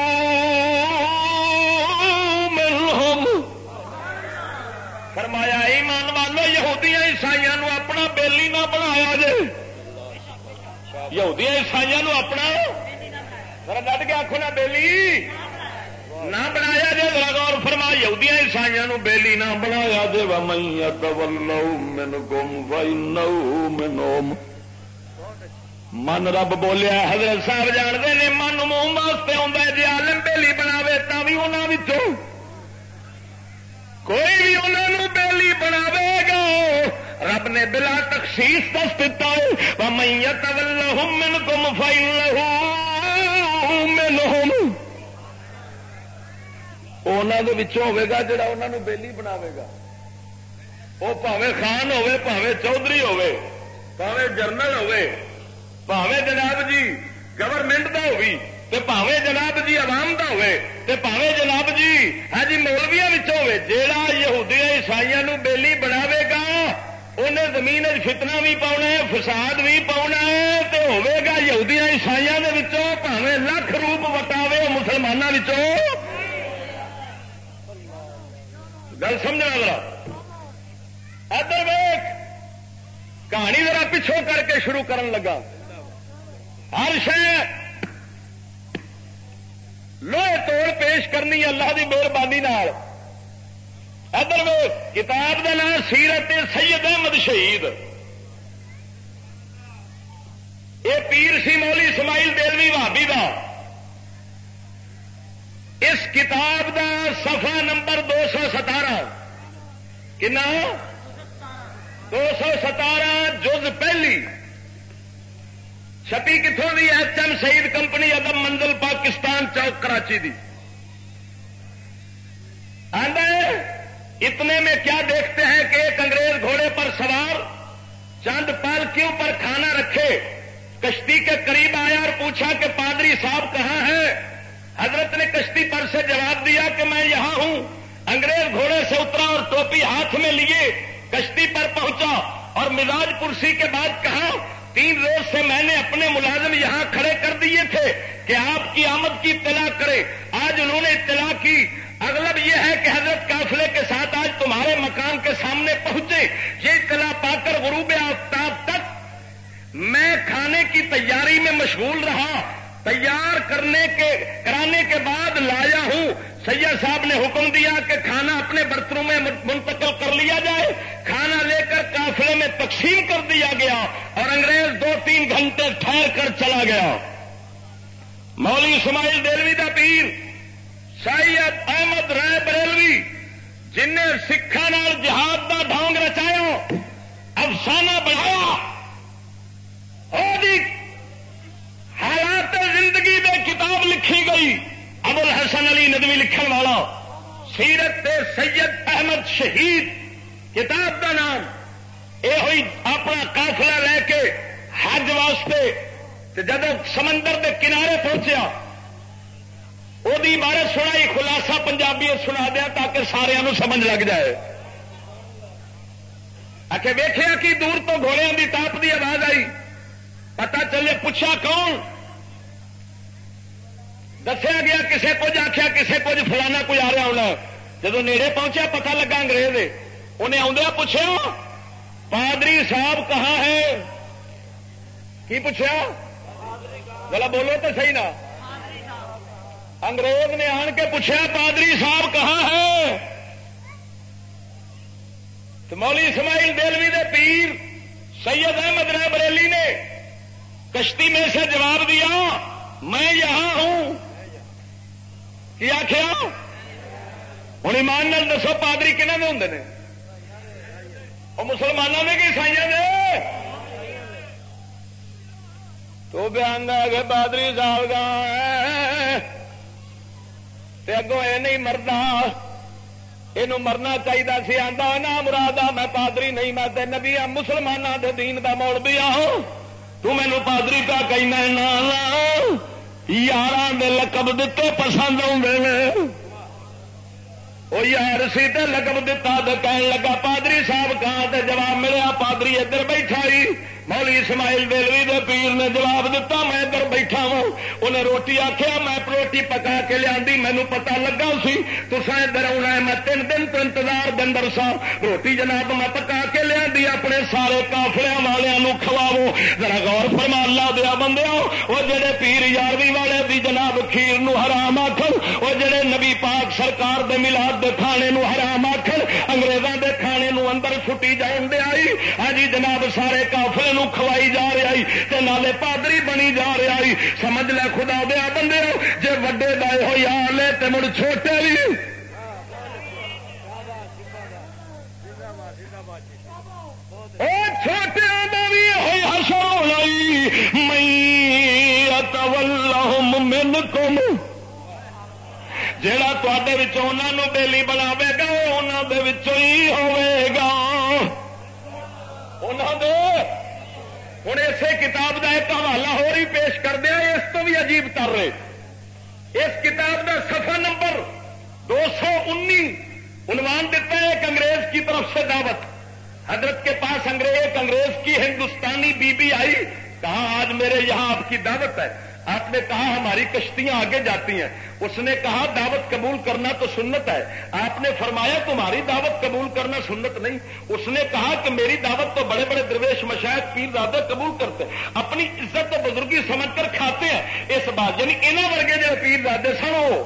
فرمایا ایمان والو یہودیاں عیسائیاں نو اپنا بیلی نہ بنایا جے یہودیاں عیسائیاں نو اپنا ڈٹ کے آخو نا بیلی نہ بنایا جے ذرا غور فرما یہودیاں عیسائیاں نو بیلی نہ بنایا جے ومن یتولوا منکم فانہ منہم من رب بولیا حضرت صاحب جانتے نے من منہ واسطے آتا ہے جی عالم بیلی بناوے تا بھی انہاں وچوں کوئی بھی انہوں بیلی بناوے گا رب نے بلا تخصیص دس دیتا ہے ومن یتولہم منکم فانہ منہم ہوے گا جڑا انہوں بیلی بناوے گا وہ پاوے خان ہوے پاوے چودھری ہوے پاوے جرنل ہوے پاوے جناب جی گورنمنٹ دا ہوئی تے پاوے جناب جی عوام دا ہوے تے پاوے جناب جی ہاں جی مولویاں وچوں ہوے جیڑا یہودیاں عیسائیاں نو بیلی بناوے گا انہیں زمین فتنہ بھی پاؤنا ہے فساد بھی پاؤنا ہے تے ہوے گا یہودیاں عیسائیاں دے وچوں پاوے لکھ روپ وٹاوے مسلماناں وچوں گل سمجھنا ذرا ادھر ویکھ کہانی ذرا پچھوں کر کے شروع کرن لگا ہر شے لوہے توڑ پیش کرنی اللہ کی مہربانی ادھر ویکھ کتاب کا نام سیرت سید احمد شہید یہ پیر سی مولی اسماعیل دیلوی وہابی دا اس کتاب دا صفحہ نمبر 217 کنا 217 جز پہلی چھپی کتوں دی ایچ ایم سعید کمپنی ادب منزل پاکستان چوک کراچی دی اتنے میں کیا دیکھتے ہیں کہ ایک انگریز گھوڑے پر سوار چند پالکیوں پر کھانا رکھے کشتی کے قریب آیا اور پوچھا کہ پادری صاحب کہاں ہے حضرت نے کشتی پر سے جواب دیا کہ میں یہاں ہوں انگریز گھوڑے سے اترا اور ٹوپی ہاتھ میں لیے کشتی پر پہنچا اور مزاج پرسی کے بعد کہا 3 روز سے میں نے اپنے ملازم یہاں کھڑے کر دیے تھے کہ آپ کی آمد کی اطلاع کرے آج انہوں نے اطلاع کی اغلب یہ ہے کہ حضرت قافلے کے ساتھ آج تمہارے مکان کے سامنے پہنچے یہ اطلاع پا کر غروب آفتاب تک میں کھانے کی تیاری میں مشغول رہا تیار کرانے کے بعد لایا ہوں سید صاحب نے حکم دیا کہ کھانا اپنے برتنوں میں منتقل کر لیا جائے کھانا لے کر قافلے میں تقسیم کر دیا گیا اور انگریز 2-3 گھنٹے ٹھہر کر چلا گیا مولوی اسماعیل دیلوی دا پیر سید احمد رائے بریلوی جن نے سکھاں نال جہاد دا ڈھونگ رچایا افسانہ بنایا حالات زندگی دے کتاب لکھی گئی ابو الحسن علی ندوی لکھن والا سیرت سید احمد شہید کتاب کا نام یہ ہوئی اپنا قافلہ لے کے حج واسطے جب سمندر کے کنارے پہنچیا وہ عبارت سنائی خلاصہ پنجابی سنا دیا تاکہ سارے سمجھ لگ جائے آخر ویخیا کہ دور تو گھوڑیاں کی ٹاپ کی آواز آئی پتا چلے پوچھا کون دسیا گیا کسے کچھ آخیا کسے کچھ فلانا کوئی آ رہا ہونا جب نیڑے پہنچا پتا لگا انگریز انہیں آدھا پوچھا پادری صاحب کہاں ہے کی پوچھا بولا بولو تو صحیح نا انگریز نے آن کے پوچھا پادری صاحب کہاں ہے تو مولوی اسماعیل دیلوی دے پیر سید احمد رائے بریلی نے کشتی میں سے جواب دیا میں یہاں ہوں کیا آخیا ہوں ایمان نال دسو پادری کنہ میں ہوں وہ مسلمانوں میں کہ عیسائیوں نے تو بیان کہ پادری صاحب کا اگوں یہ نہیں مردا یہ مرنا چاہیے سی آتا نہ مراد میں پادری نہیں میں نبی مسلمانوں کے دین کا مولوی آؤ تو مینو پادری کا کہنا یار لقب دیتے پسند آتے وہ یار سی تے لقب دتا تو کہنے لگا پادری صاحب کہاں تے جواب ملیا پادری ادھر بیٹھا ہی مولوی اسماعیل دلوی دے پیر نے جواب دیتا میں ادھر بیٹھا ہوں انہیں روٹی آخیا میں روٹی پکا کے لیا مینو پتا لگا سی تسا ادھر آنا ہے میں 3 دن تو انتظار دندر سا روٹی جناب میں پکا کے لیا اپنے سارے کافلے والوں کھواو ذرا غور فرما اللہ دیا بندے وہ جڑے پیر یاروی والے دی جناب کھیر نو حرام آخر وہ جڑے نبی پاک سرکار دے میلاد دے کھانے نو حرام آخر انگریزاں دے کھانے نو اندر چھٹی جان دے آئی ہاں جی جناب سارے کافلے نو کھوائی جا رہی تے نالے پادری بنی جا رہی سمجھ لے خدا دیا بندے جے وڈے دائے ہو یا لے تے مڑ چھوٹے بھی چھوٹے بھی ہوئی حشر ہوئی میں اتولہم منکم جیڑا تے انہوں بیلی بناوے گا انہوں دے وچوں ہی ہوئے گا انہوں دے ہوں اسے کتاب کا ایک حوالہ ہو رہی پیش کر دیا اس تو بھی عجیب تر رہے اس کتاب کا صفحہ نمبر 219 عنوان دیتا ہے ایک انگریز کی طرف سے دعوت حضرت کے پاس ایک انگریز کی ہندوستانی بی بی آئی کہا آج میرے یہاں آپ کی دعوت ہے آپ نے کہا ہماری کشتیاں آگے جاتی ہیں اس نے کہا دعوت قبول کرنا تو سنت ہے آپ نے فرمایا تمہاری دعوت قبول کرنا سنت نہیں اس نے کہا کہ میری دعوت تو بڑے بڑے درویش مشائخ پیر زادے قبول کرتے ہیں اپنی عزت و بزرگی سمجھ کر کھاتے ہیں اس بات یعنی انہوں ورگے جو پیر زادے سن وہ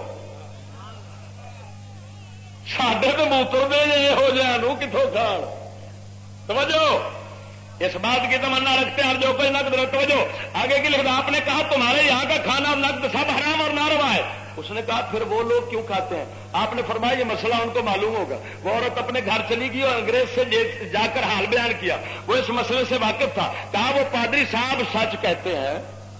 ساڈے تو موتر دے یہو جہاں کتوں کھان توجہ اس بات کی تمنا رکھتے ہیں جو کوئی نقد توجہ آگے کی لکھتا آپ نے کہا تمہارے یہاں کا کھانا نقد سب حرام اور ناروا ہے اس نے کہا پھر وہ لوگ کیوں کھاتے ہیں آپ نے فرمایا یہ مسئلہ ان کو معلوم ہوگا وہ عورت اپنے گھر چلی گئی اور انگریز سے جا کر حال بیان کیا وہ اس مسئلے سے واقف تھا کہا وہ پادری صاحب سچ کہتے ہیں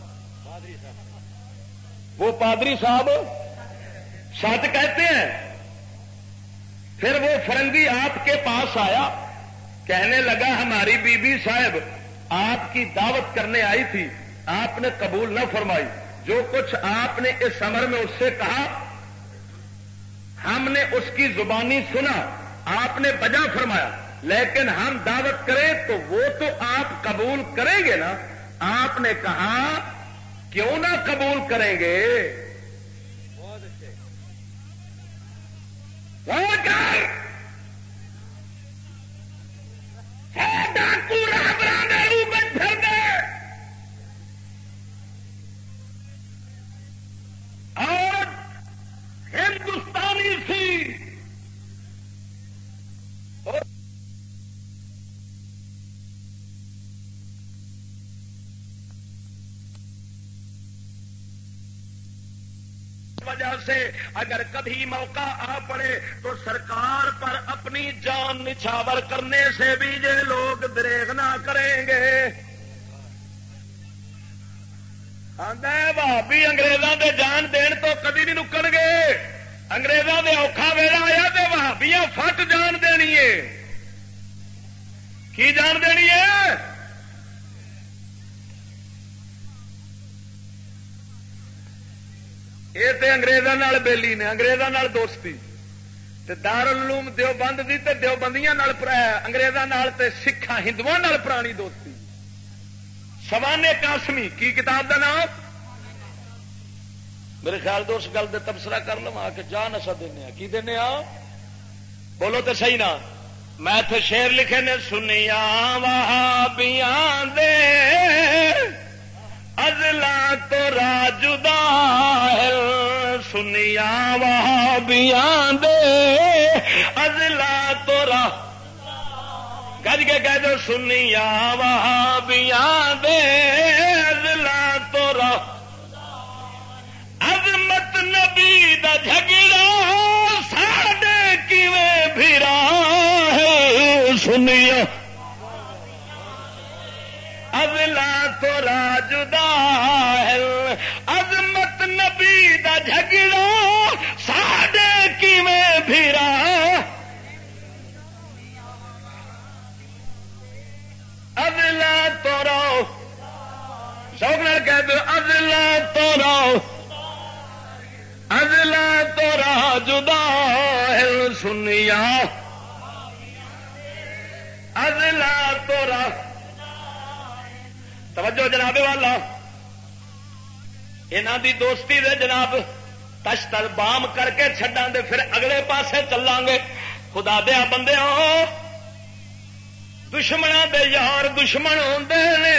وہ پادری صاحب سچ کہتے ہیں پھر وہ فرنگی آپ کے پاس آیا کہنے لگا ہماری بی بی صاحب آپ کی دعوت کرنے آئی تھی آپ نے قبول نہ فرمائی جو کچھ آپ نے اس امر میں اس سے کہا ہم نے اس کی زبانی سنا آپ نے بجا فرمایا لیکن ہم دعوت کریں تو وہ تو آپ قبول کریں گے نا آپ نے کہا کیوں نہ قبول کریں گے ڈاکو پھر گئے اور ہندوستانی سی وجہ سے اگر کبھی موقع آ پڑے تو سرکار پر اپنی جان نچھاور کرنے سے بھی یہ لوگ دریغ نہ کریں گے بھابی انگریزوں دے جان دین تو کدی نہیں نکل گے انگریزوں دے اوکھا ویلا آیا تو بھابیاں فٹ جان دینی ہے کی جان دینی ہے یہ تے انگریزوں بیلی نے انگریزوں دوستی تے دارالعلوم دیوبند دی تے دیوبندیاں انگریزوں تے سکھاں ہندوؤں نال پرانی دوستی سوانے قاسمی کی کتاب دا نام میرے خیال دو اس گل دے تبصرہ کر لوا کہ جان اسا دینے کی دینے بولو تے صحیح نا میں تے شعر لکھے نے سنیا وہابیاں دے ازلا تو راجدا سنیا وہابیاں دے ازلا تو را گج کے کہہ دو سنیا وہابیاں دے ازلا تو را عظمت نبی دا جھگڑا ساڈے کیویں بھرا ہے سنیا ازلا تو راجدا عظمت نبی دا جھگڑا ساڈے کیویں بھرا ازلا تو رو شوق نال کہہ دو ازلا تو رو ازلا تو راجدا سنیا ازلا تورا توجہ جناب والا انہاں دی دوستی دے جناب تشتر بام کر کے چھڈاں دے پھر اگلے پاسے چلاں گے. خدا دیا بندیاں دشمناں دے یار دشمن ہوندے نے.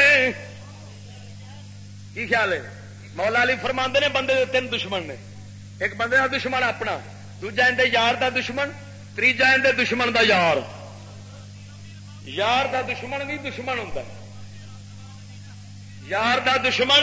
کی خیال ہے؟ مولا علی فرماندے نے بندے دے تین دشمن نے. ایک بندے دا دشمن اپنا، دوجا اندے یار دا دشمن، تیجا اندے دشمن دا یار. یار دا دشمن بھی دشمن ہوندا ہے. یار دا دشمن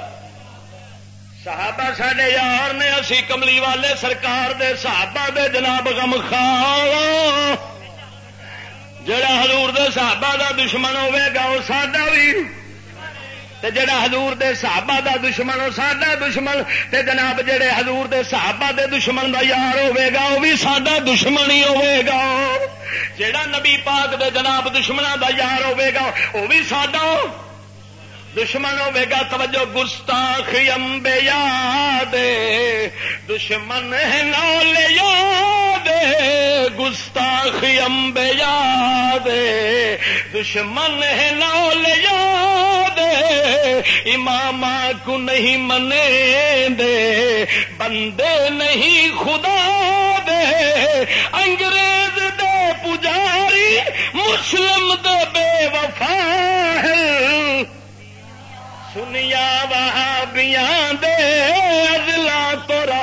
صحابہ ساڈے یار نے. اسی کملی والے سرکار دے صحابہ دے جناب غم خار. جڑا حضور دے صحابہ دا دشمن ہوے گا وہ ساڈا بھی، تے جڑا حضور دے صحابہ دا دشمن وہ ساڈا دشمن، تے جناب جڑے حضور دے صحابہ دے دشمن دا یار ہوے گا وہ بھی ساڈا دشمن ہی ہوے گا. جڑا نبی پاک دے جناب دشمناں دا یار ہوے گا وہ بھی ساڈا دشمن ہوے گا. توجہ گستاخ انبیاء دے دشمن ہے نال یاد، گستاخ انبیاء دے دشمن ہے نال یاد. امام کو نہیں منے دے بندے نہیں خدا دے. انگریز دے پجاری مسلم دے بے وفا ہے. سنیا وہابیاں دے ازلا تورا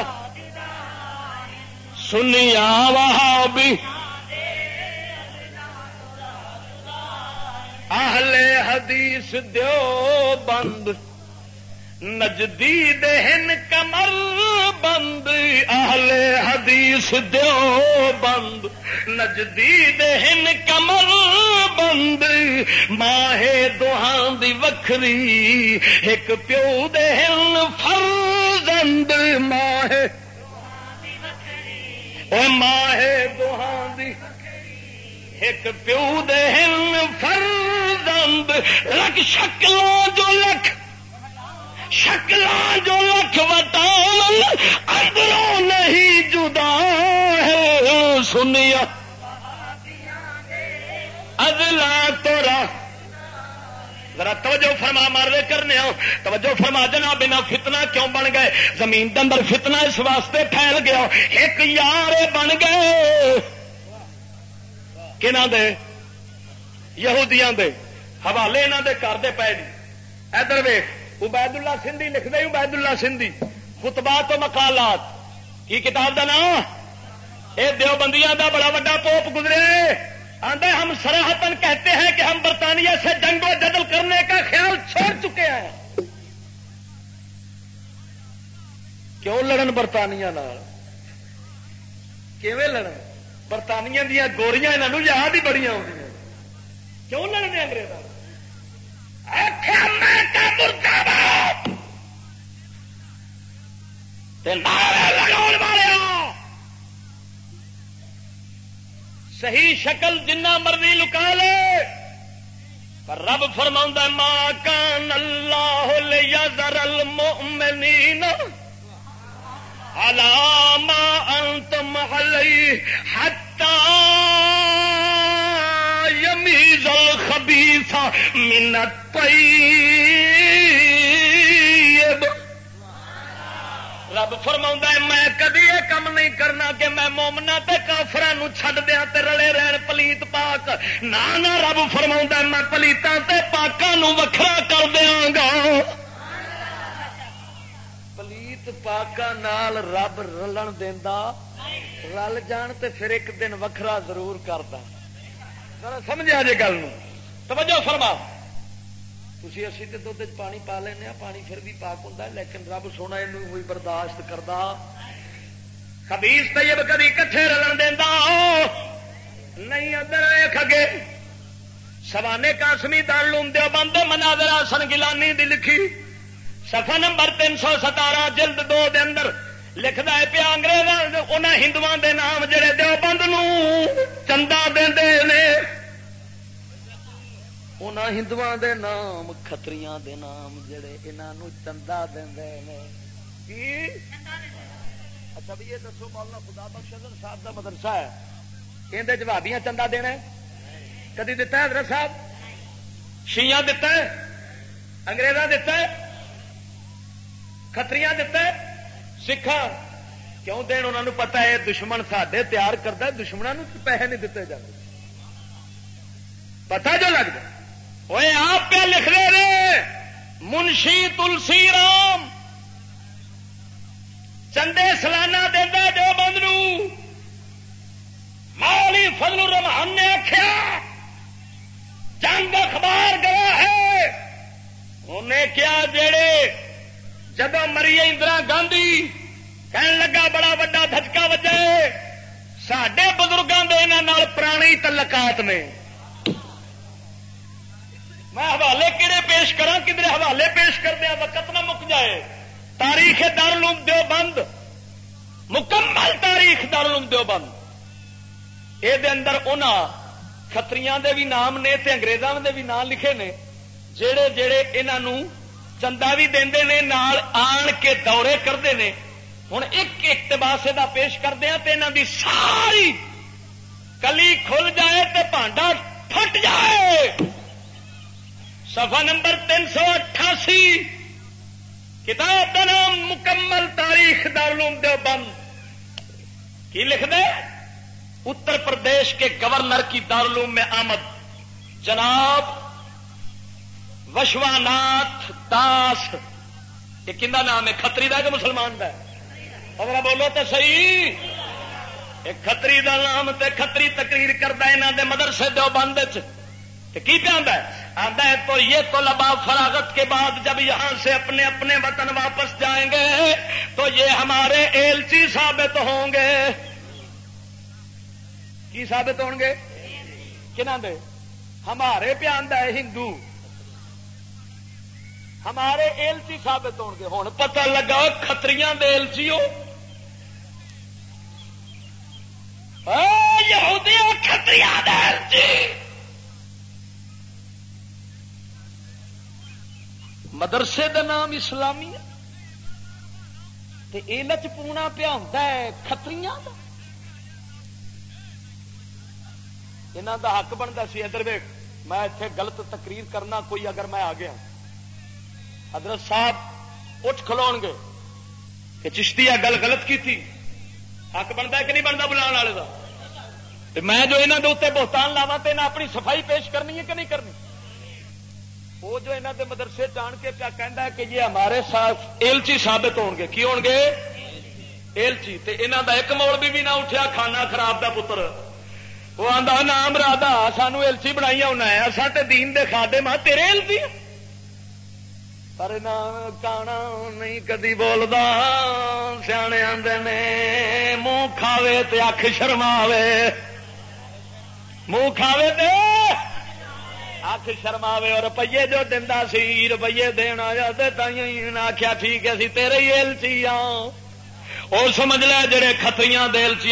سنیا وہابی اہل حدیث دیو بند نجدی دہن کمر بند. اہل حدیث دیو بند نجدی دہن کمر بند. ماہ دوہاں دی وکھری ایک پیو دہن فرزند. ماہ دوہاں دی ایک پیو دہن فرزند. لکھ شکلاں جو لکھ شکلاں جو لکھ وطان اندروں نہیں جدا ہے. سنیا ازلا تورا ذرا توجہ فرما مارے کرنے ہو. توجہ فرما جناب بنا فتنہ کیوں بن گئے؟ زمین کے اندر فتنہ اس واسطے پھیل گیا. ایک یار بن گئے کنہ دے یہودیاں دے حوالے انہاں دے کر دے پے. ادھر ویکھ عبید اللہ سندھی لکھ دے. عبید اللہ سندھی خطبات و مقالات کی کتاب دا نام. اے دیوبندیاں دا بڑا بڑا پوپ گزرے. آندے ہم صراحتاً کہتے ہیں کہ ہم برطانیہ سے جنگ و جدل کرنے کا خیال چھوڑ چکے ہیں. کیوں لڑن برطانیہ نال؟ کیویں لڑن؟ برطانیہ دیا گوریاں انہوں یاد ہی بڑی آدی. کیوں لڑنے انگریزاں؟ صحیح شکل جنہ مرضی لکا لے پر رب فرماؤں ما کان اللہ لیذر المؤمنین علی ما انتم علیہ حتی یمیز الخبیث من الطیب. رب فرماؤں میں کدی یہ کم نہیں کرنا کہ میں مومنا تے کافراں چھڈ دیاں تے رلے رہن پلیت پاک. نہ رب فرماؤں میں پلیتاں تے پاکاں نو وکھرا کر دیاں گا. پلیت پاکاں نال رب رلن دیندا، رل جان تے پھر ایک دن وکھرا ضرور کردا. ذرا سمجھا جے گل نو. توجہ فرما. تھی اسی تو دھد پانی پا لینا، پانی پھر بھی پاک ہوتا ہے، لیکن رب سونا یہ ہوئی برداشت کرتا. خبیث طیب کبھی کٹھے رلن دینا نہیں. ادھر ویکھ اگے سوانے قاسمی دارالعلوم دیوبند مناظر حسن گیلانی دی لکھی صفحہ نمبر 317 جلد 2 دے اندر لکھدا ہے پیا انگریزاں انہاں ہندوؤں دے نام جڑے دیوبند نو چندہ دیندے نے، انہاں ہندوؤں دے نام کھتریاں دے نام جڑے انہاں نو چندہ دیندے نے. کی اچھا بھی یہ دسو مولانا خدا بخش صاحب کا مدرسہ ہے اندر جوابیاں چندہ دینا کدی دتا ہے حضرت صاحب؟ شیعہ دتا ہے، انگریزاں دتا ہے، کھتریاں دتا ہے، سکھاں کیوں دین؟ انہوں نے پتا ہے دشمن ساڈے تیار کرتا ہے، دشمنوں کو پیسے نہیں دیتے جاتے، پتا جو لگتا وہ آپ پہ لکھ رہے رہے منشی تلسی رام چندے سالانہ دینا جو بند مولی فضل الرحمان نے آخیا جنگ اخبار گیا ہے انہیں کیا جڑے جب مری اندرا گاندھی کہنے لگا بڑا بڑا دھچکا وجے سڈے بزرگوں کے یہاں پرانی تعلقات نے. میں حوالے کہڑے پیش کرا کدھر حوالے پیش کر دیا وقت نہ مک جائے. تاریخ دارالعلوم دیوبند مکمل تاریخ دارالعلوم دیوبند یہ اندر انہاں کھتریاں دے بھی نام نے تے انگریزاں دے بھی نام لکھے نے جڑے جڑے انہاں چندہ بھی دیندے نے نال آن کے دورے کرتے ہیں. ہوں ایک اقتباس دا پیش کردے ہیں تے انہاں دی ساری کلی کھل جائے تے بھانڈا پھٹ جائے. صفحہ نمبر 388 کتاب کا نام مکمل تاریخ دارالعلوم دیوبند کی لکھ دے؟ اتر پردیش کے گورنر کی دارالعلوم میں آمد جناب وشواناتھ داس. یہ کندا نام ہے؟ کھتری دا کہ مسلمان دا؟ اگر بولو تو صحیح. ایک کھتری دا نام تے کھتری تقریر کرتا یہاں دے مدرسے دیوبند کی پہ آتا ہے تو یہ طلباء فراغت کے بعد جب یہاں سے اپنے اپنے وطن واپس جائیں گے تو یہ ہمارے ایلچی ثابت ہوں گے. کی ثابت ہوں گے؟ کنہاں دے؟ ہمارے پہ آندا ہے ہندو ہمارے ایلچی ثابت ہون گے. ہوں پتہ لگا کھتریاں دے ایلچی ہو یہودیاں کھتریاں دے ایلچی. مدرسے دا نام اسلامی تے ایلچ پونا پیا ہوندا ہے کھتریاں دا. انہاں دا حق بنتا سی. ادھر ویکھ میں اتنے غلط تقریر کرنا کوئی اگر میں آ گیا حضرت صاحب اٹھ کھلون گے کہ چشتی گل غلط کی تھی حق بنتا ہے کہ نہیں بنتا بلان والے کا؟ میں جو یہاں کے اتنے بہتان لاوا تو اپنی صفائی پیش کرنی ہے کہ نہیں کرنی؟ وہ جو یہاں کے مدرسے جان کے کیا کہہ ہے کہ یہ ہمارے ساتھ ایلچی ثابت ہون گے. کی ہون گے؟ ایلچی. تے انہاں دا ایک مولوی بھی نہ اٹھیا کھانا خراب دا پتر وہ آندا نام رادا سانو ایلچی بنائی ہونا ہے اصا تے دین دے خادم ہاں تیرے ایلچی. پر نہ کانا نہیں کدی بولدا سیانے آندے نے منہ کھاوے تے اکھ شرماوے. منہ کھاوے تے اکھ شرماوے. اور روپیے جو دندا سی روپیے دین آیا تے تائیں آخیا ٹھیک ہے سی تیرے ہی ایلچی آ. اور سمجھ لے جڑے کھتریاں دے ایلچی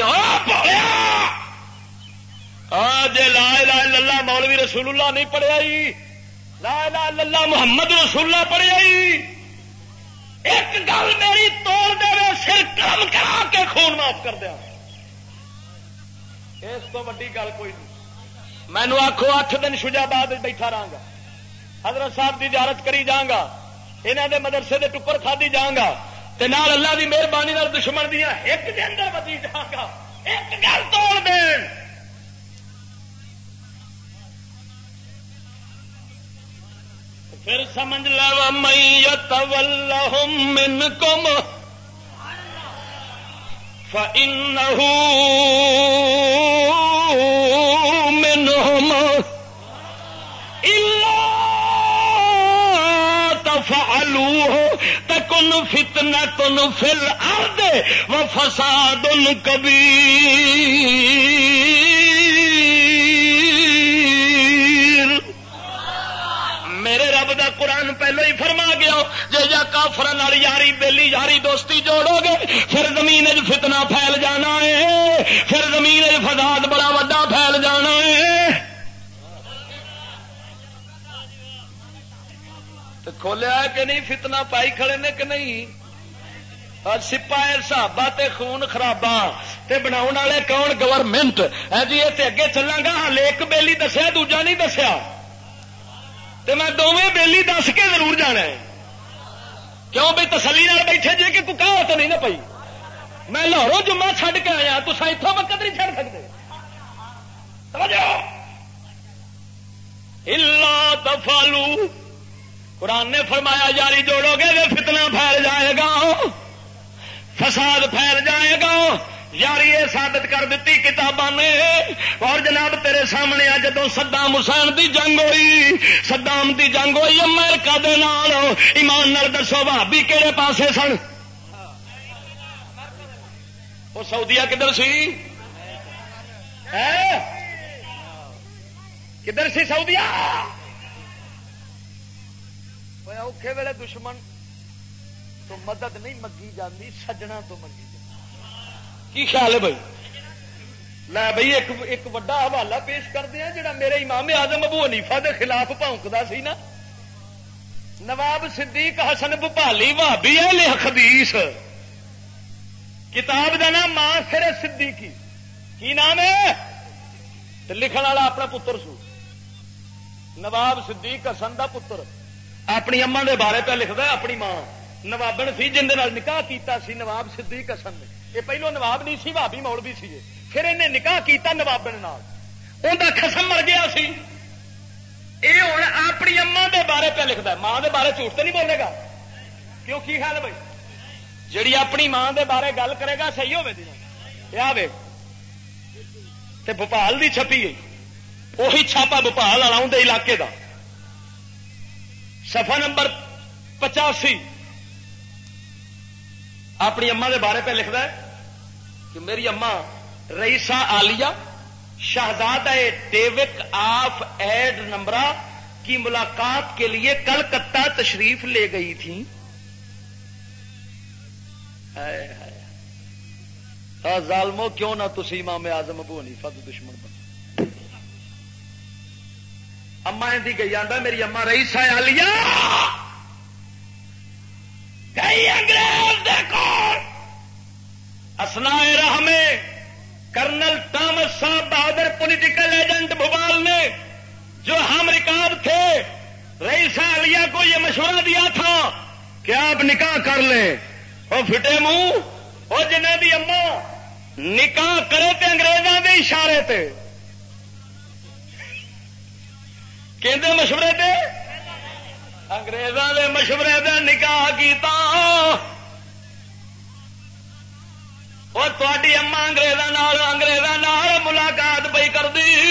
جے لا الہ الا اللہ مولوی رسول اللہ نہیں پڑھیا لا الہ الا اللہ محمد رسول اللہ پڑھیا ایک گل میری توڑ دے سر کرم کرا کے خون معاف کر دیا. اس تو وڈی گل کوئی نہیں. مینو آخو 8 دن شجاباد بیٹھا رہا گا حضرت صاحب کی زیارت کری جاگا یہاں دے مدرسے دے ٹکر کھادی جاگا تے نال اللہ دی مہربانی دشمن دیا ایک دے اندر بچی جاگا. ایک گل توڑ دین پھر سمجھ لو من یتولہم منکم فإنہ منہم الا تفعلوہ تکن فتنۃ فی الارض وفساد کبیر. میرے رب دا قرآن پہلو ہی فرما گیا جے یا کافرن والی یاری بیلی یاری دوستی جوڑو گے پھر زمین فتنہ پھیل جانا ہے. پھر زمین فساد بڑا وڈا پھیل جانا ہے. تو کھولیا ہے کہ نہیں؟ فتنہ پائی کھڑے نے کہ نہیں؟ سپاہی صحابہ تے خون خرابہ تے بناؤ والے کون؟ گورنمنٹ ہے جی. یہ اگے چلاں گا. ہالے ایک بیلی دسیا دوجا نہیں دسیا تے میں دونوں بیلی دس کے ضرور جانا ہے. کیوں بھی تسلی نال بیٹھے جی کہ کوئی کہاوت نہیں نہ پئی. میں لاہوروں جمعہ چھڈ کے آیا تو اتوں وقت نہیں چھڈ سکتے. الا تفعلوا قرآن نے فرمایا جاری جوڑو گے تو فتنہ پھیل جائے گا فساد پھیل جائے گا. یاری یہ ثابت کر دیتی کتاباں نے. اور جناب تیرے سامنے جدو صدام حسین دی جنگ ہوئی صدام دی جنگ ہوئی امریکہ دے نال ایمان نال دسو بھابی کہڑے پاسے سن؟ وہ سعودیہ کدھر سی؟ کدھر سی سعودیہ؟ اوکھے ویلے دشمن تو مدد نہیں منگی جاتی سجنا تو منگی جاتی. کی خیال ہے بھائی؟ میں بھائی ایک وڈا حوالہ پیش کر دیا جڑا میرے امام اعظم ابو حنیفہ دے خلاف بھونکدا سی نا. نواب صدیق حسن بھوپالی وہابی اہل حدیث کتاب کا نام ماں سر صدیقی. کی نام ہے؟ لکھن والا اپنا پتر سو نواب صدیق حسن دا پتر اپنی اما دے بارے پہ لکھدا ہے. اپنی ماں نوابن سی جن دے نال نکاح کیتا سی نواب صدیق حسن نے. یہ پہلو نواب نہیں سی بھابی مولوی سی. پھر انہیں نکاح کیتا نوابن نال ان دا خسم مر گیا سی. یہ ہوں اپنی اما دے بارے پہ لکھدا ہے. ماں دے بارے جھوٹ تو نہیں بولے گا؟ کیوں کی خیال ہے بھائی؟ جیڑی اپنی ماں دے بارے گل کرے گا صحیح ہوے دی تے بھوپال دی چھپی گئی. وہی چھاپا بھوپال والا اندر علاقے دا صفحہ نمبر 85 اپنی اما دے بارے پہ لکھدا ہے کہ میری اما رئیسہ عالیہ شہزادہ ڈیوک آف ایڈ نمبرہ کی ملاقات کے لیے کلکتہ تشریف لے گئی تھی. ظالمو کیوں نہ تسی امام اعظم ابو حنیفہ دے دشمن بن. اما دی گئی آندا میری اما رئیسہ عالیہ گئی انگریز دے کول اثناء راہ میں کرنل تامس صاحب بہادر پولیٹیکل ایجنٹ بھوپال نے جو ہم رکاب تھے رئیسہ عالیہ کو یہ مشورہ دیا تھا کہ آپ نکاح کر لیں. وہ پھٹے منہ وہ جنہیں بھی اما نکاح کرے تے انگریزاں دے اشارے تے کہندے مشورے تے انگریزاں دے مشورے تے نکاح کیتا. اور تہاڈی اما انگریزاں نال ملاقات پئی کردی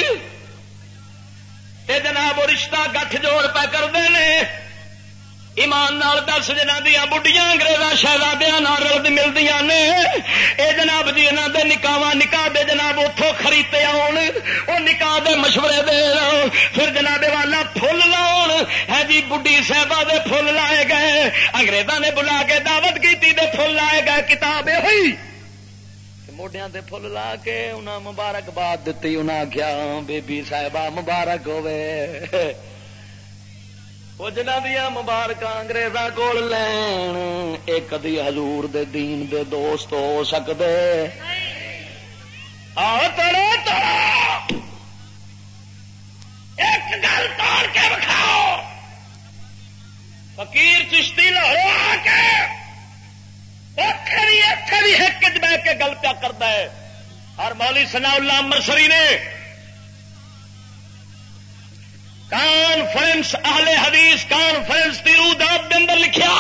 تے جناب رشتہ گٹھ جوڑ پہ کردے نے. ایمان نال دس جنہ دیا بڑھیاں انگریزاں شہزادیاں نال رلد ملدیاں نے. اے جناب جی انہاں دے نکاح دے جناب اتوں خریدے آن وہ نکاح دے مشورے دے پھر جناب والا فل لاؤ ہے جی. بڈھی صاحبہ دے فل لائے گئے انگریزاں نے بلا کے دعوت کی دے فل لائے گئے. کتاب ہوئی موڈیاں دے فل لا کے انہاں مبارکباد دتی. انہاں آخیا بیبی صاحبہ مبارک ہوے. وہ جنہ دیا مبارک انگریزاں کول لین ایک کدی حضور دے دین دے دوست ہو سکتے. ایک گل توڑ کے بکھاؤ. فقیر چشتی لاہور آ کے اتنے بھی ہک بہ کے گل پیا کرتا ہے. اور مولوی ثناء اللہ امرسری نے کانفرنس اہل حدیث کانفرنس تیروداب کے اندر لکھیا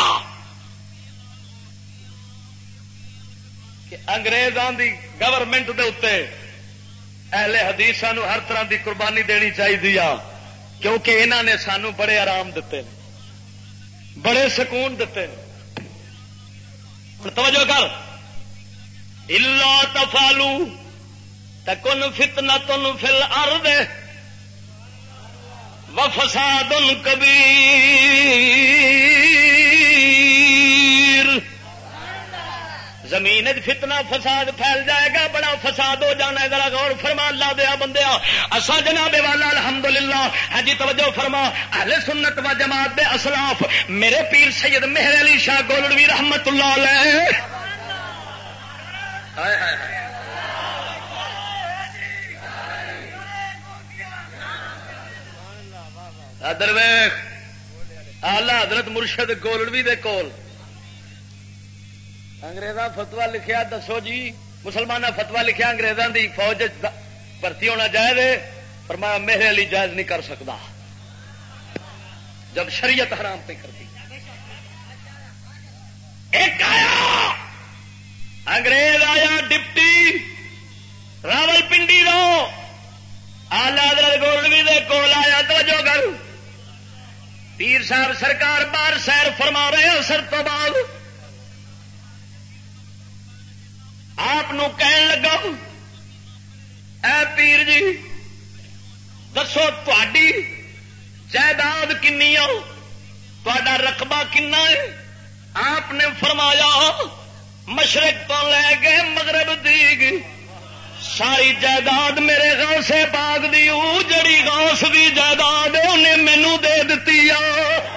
کہ انگریزاں دی گورنمنٹ دے اتنے اہل حدیثاں نو ہر طرح دی قربانی دینی چاہیے کیونکہ انہاں نے سانو بڑے آرام دیتے بڑے سکون دیتے. توجہ کر. الا تفعلوا تکن فتنۃ فی الارض وفساد کبیر. زمین فتنہ فساد پھیل جائے گا بڑا فساد ہو جانا ہے. ذرا غور فرما اللہ دیا بندیا. اسا جناب والا الحمدللہ ہاں جی توجہ فرما اہل سنت و جماعت دے اسلاف میرے پیر سید مہر علی شاہ گولڑوی رحمت اللہ علیہ درویش آلہ حضرت مرشد گولڑوی دے کول انگریزاں فتوا لکھیا، دسو جی مسلمانہ فتوا لکھیا انگریزاں دی فوج بھرتی ہونا جائز ہے، فرمایا میرے علی جائز نہیں کر سکتا جب شریعت حرام پہ کر دی۔ ایک آیا انگریز آیا ڈپٹی راول پنڈی رو آلہ حضرت گولڑوی دے کول آیا، توجہ کر، پیر صاحب سرکار باہر سیر فرما رہے اثر تو بعد آپ کہن لگا، اے پیر جی دسو تھی جائیداد کنی آ، تا رقبہ کنا ہے؟ آپ نے فرمایا مشرق تو لے کے مغرب دی ساری جائیداد میرے غوث پاک دی، جڑی غوث دی جائیداد انہیں مینو دے دیتی آ۔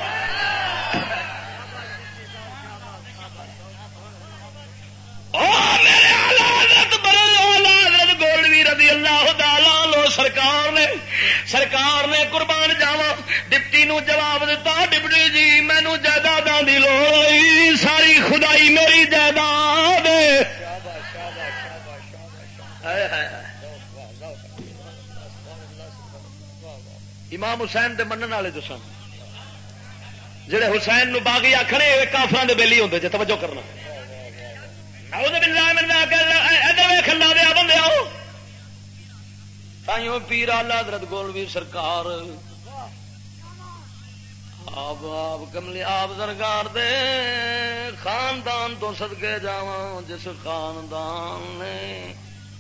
میرے حضرت گولڑوی رضی اللہ تعالی عنہ سرکار نے قربان جاوا ڈپٹی نو جواب دیتا، ڈپٹی جی مینو جائیداداں دی لوڑ ہوئی، ساری خدائی میری جائیداد۔ امام حسین دے منن والے جو سن، جڑے حسین نو باغی آخنے کافراں دے بیلی ہوندے جے، توجہ کرنا۔ پیر آلہ حضرت گولڑوی سرکار آپ کملی آپ سرکار دے خاندان تو صدقے جاواں، جس خاندان نے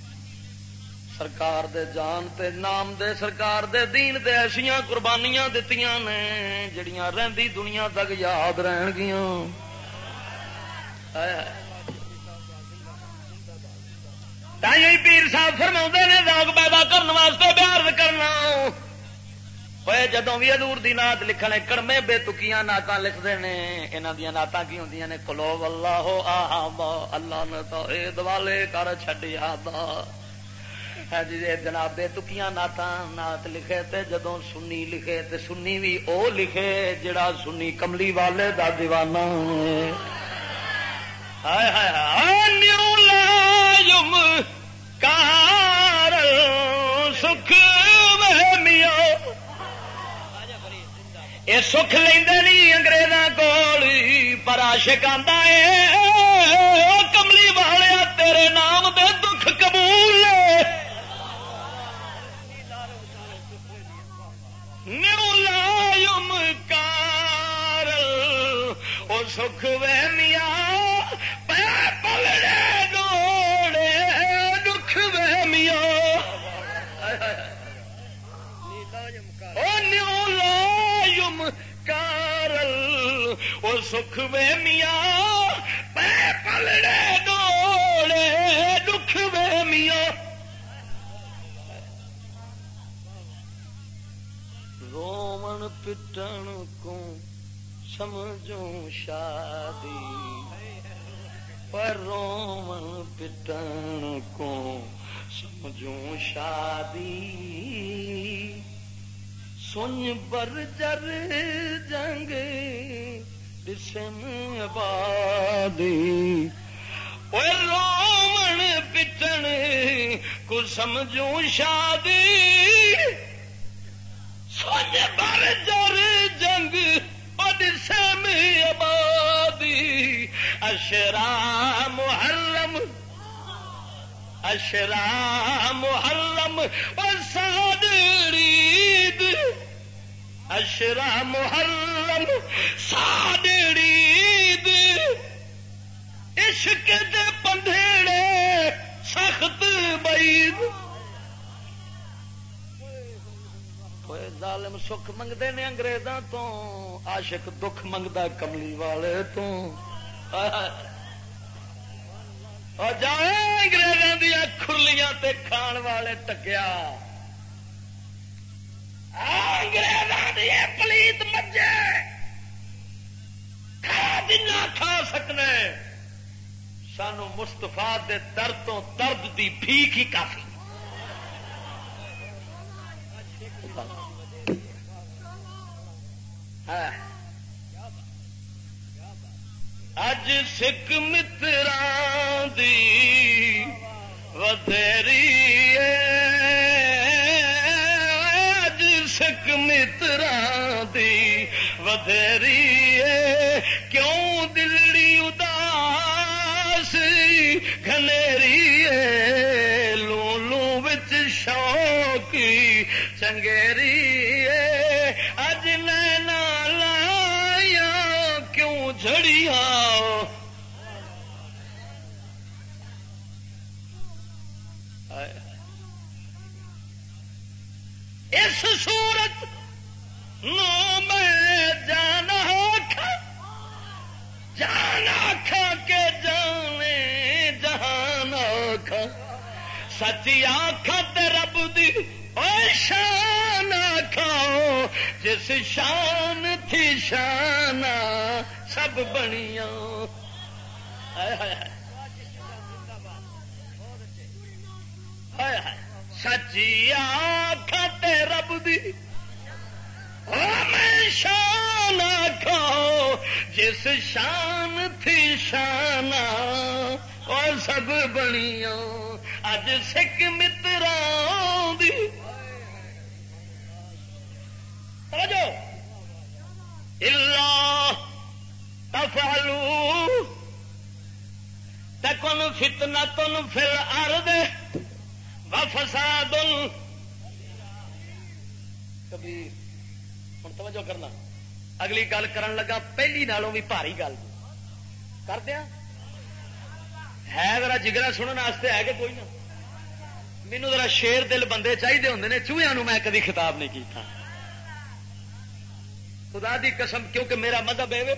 سرکار دے جان تے نام دے سرکار دے دین دے ایسیاں قربانیاں دتیاں نے جڑیاں رہندی دنیا تک یاد رہن گیاں۔ پیر صاحب فرما نے ذوق پیدا کرنے واسطے بیان کرنا ہوئے، جدوں بھی حضور دی نعت لکھنے کڑمے بے تکیاں نعتاں لکھتے ہیں، انہاں دیاں نعتاں کی ہوندیاں نے، قلوب اللہ احد اللہ نے توحید والے کر چھڈیا دا جی جناب بے تکیاں نعت لکھے تے جدوں سنی لکھے تے سنی بھی او لکھے جڑا سنی کملی والے دا دیوانہ ہے۔ ہائے ہائے ہائے نیو لایم کار سکھ میاں، یہ سکھ لیندے نہیں انگریزاں کول، پر عاشق آندا ہے کملی والے تیرے نام دے دکھ قبول نیو لایم کار او سکھ وے میاں پلڑے دوڑے دکھ وے میاں، او نیو لایم کارل او سکھ وے میاں پلڑے دوڑے دکھ وے میاں۔ رومن پٹن کو سمجھوں شادی، پر رومن پٹن کو سمجھوں شادی، سن برجر جنگ جسم آبادی، پر رومن پٹن کو سمجھوں شادی، سن برجر جنگ جسم آبادی، اشرا محرم اشرا محرم وسعد عید، اشرا محرم سعد عید، عشق دے پندھیڑے سخت بعید، ظالم سکھ منگتے نے انگریزاں تو، عاشق دکھ منگتا کملی والے تو، اور جائے انگریزاں دیا کھرلیاں تے کھان والے ٹکیا، انگریزاں دی پلیت مجھے کھا بھی نہ کھا سکنے، سانو مستفا دے درد تو درد دی بھیک ہی کافی. اج سکھ متران دی ودھیری اج سکھ متران دی ودھیری کیوں دلڑی اداس گھنیری لوں لوں وچ شوقی چنگیری اج نینا لایا کیوں جھڑیا اس صورت نو میں جانا کھا کے جانے جہان کھا سچی آنکھا تے رب دی اور شان کھاؤ جس شان تھی شان سب بنیاں. سچی آنکھا تے رب دی میں شان کھاؤ جس شان تھی شان اور سب بنیاں. اج سکھ متران دی الا تفعلوا تکن فتنة فی الارض وفساد. کبھی ہوں توجہ کرنا اگلی گل کرن لگا پہلی نالوں بھی بھاری گل کر دیا ہے. ذرا جگرا سننے واسطے ہے کہ کوئی نہ. مینو ذرا شیر دل بندے چاہیے ہوں نے. چوہیاں میں کدی خطاب نہیں کیتا خدا دی قسم, کیونکہ میرا مذہب ہے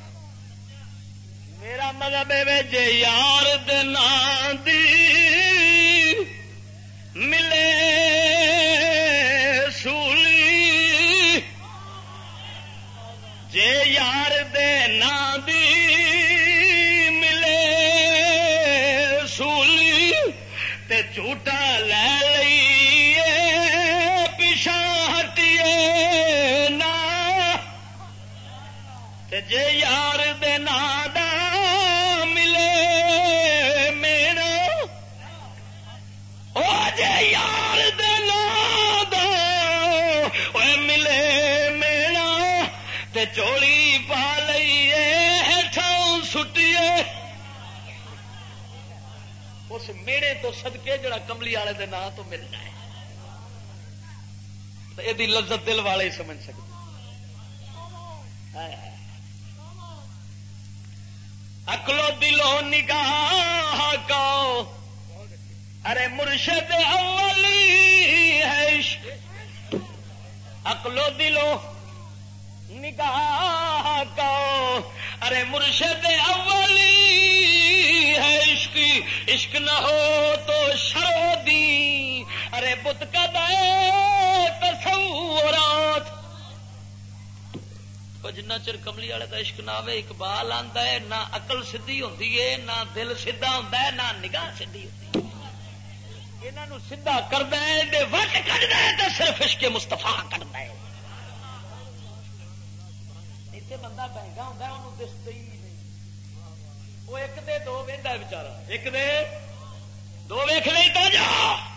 جے یار دنا دی ملے سولی جے یار دے نا دی ملے سولی تے جھوٹا لے لئیے پیچھا ہٹیے نا تے جے یار دے نا دا ملے میرا او جے یار دے نا دا ملے میرا تے چوڑی پا لئیے ہٹھاؤں سٹیے اس میڑے تو صدقے جڑا کملی والے دے نا تو مل جائے تو یہ لذت دل والے ہی سمجھ سکتے. اکلو دلو نگاہ کو ارے مرشد اولی ہے اکلو دلو نگاہ کو ارے مرشد اولی ہے عشق نہ ہو تو شرو دی ارے بت کا دے تصورات. جنہ چر کملی والے کا عشق نہ آئے اقبال آتا ہے نہ عقل سدھی ہوتی ہے نہ دل سیدھا ہوتا ہے نہ نگاہ سیدھی ہوتی ہے. انہوں سیدھا کرتا ہے وٹ کٹتا ہے تو صرف عشق مستفا کٹتا ہے. اتنے بندہ بہنگا ہوتا ہے انہوں دستا ہی نہیں. وہ ایک دے دو وہدا ہے بچارا ایک دے دو ویخ نہیں تو جا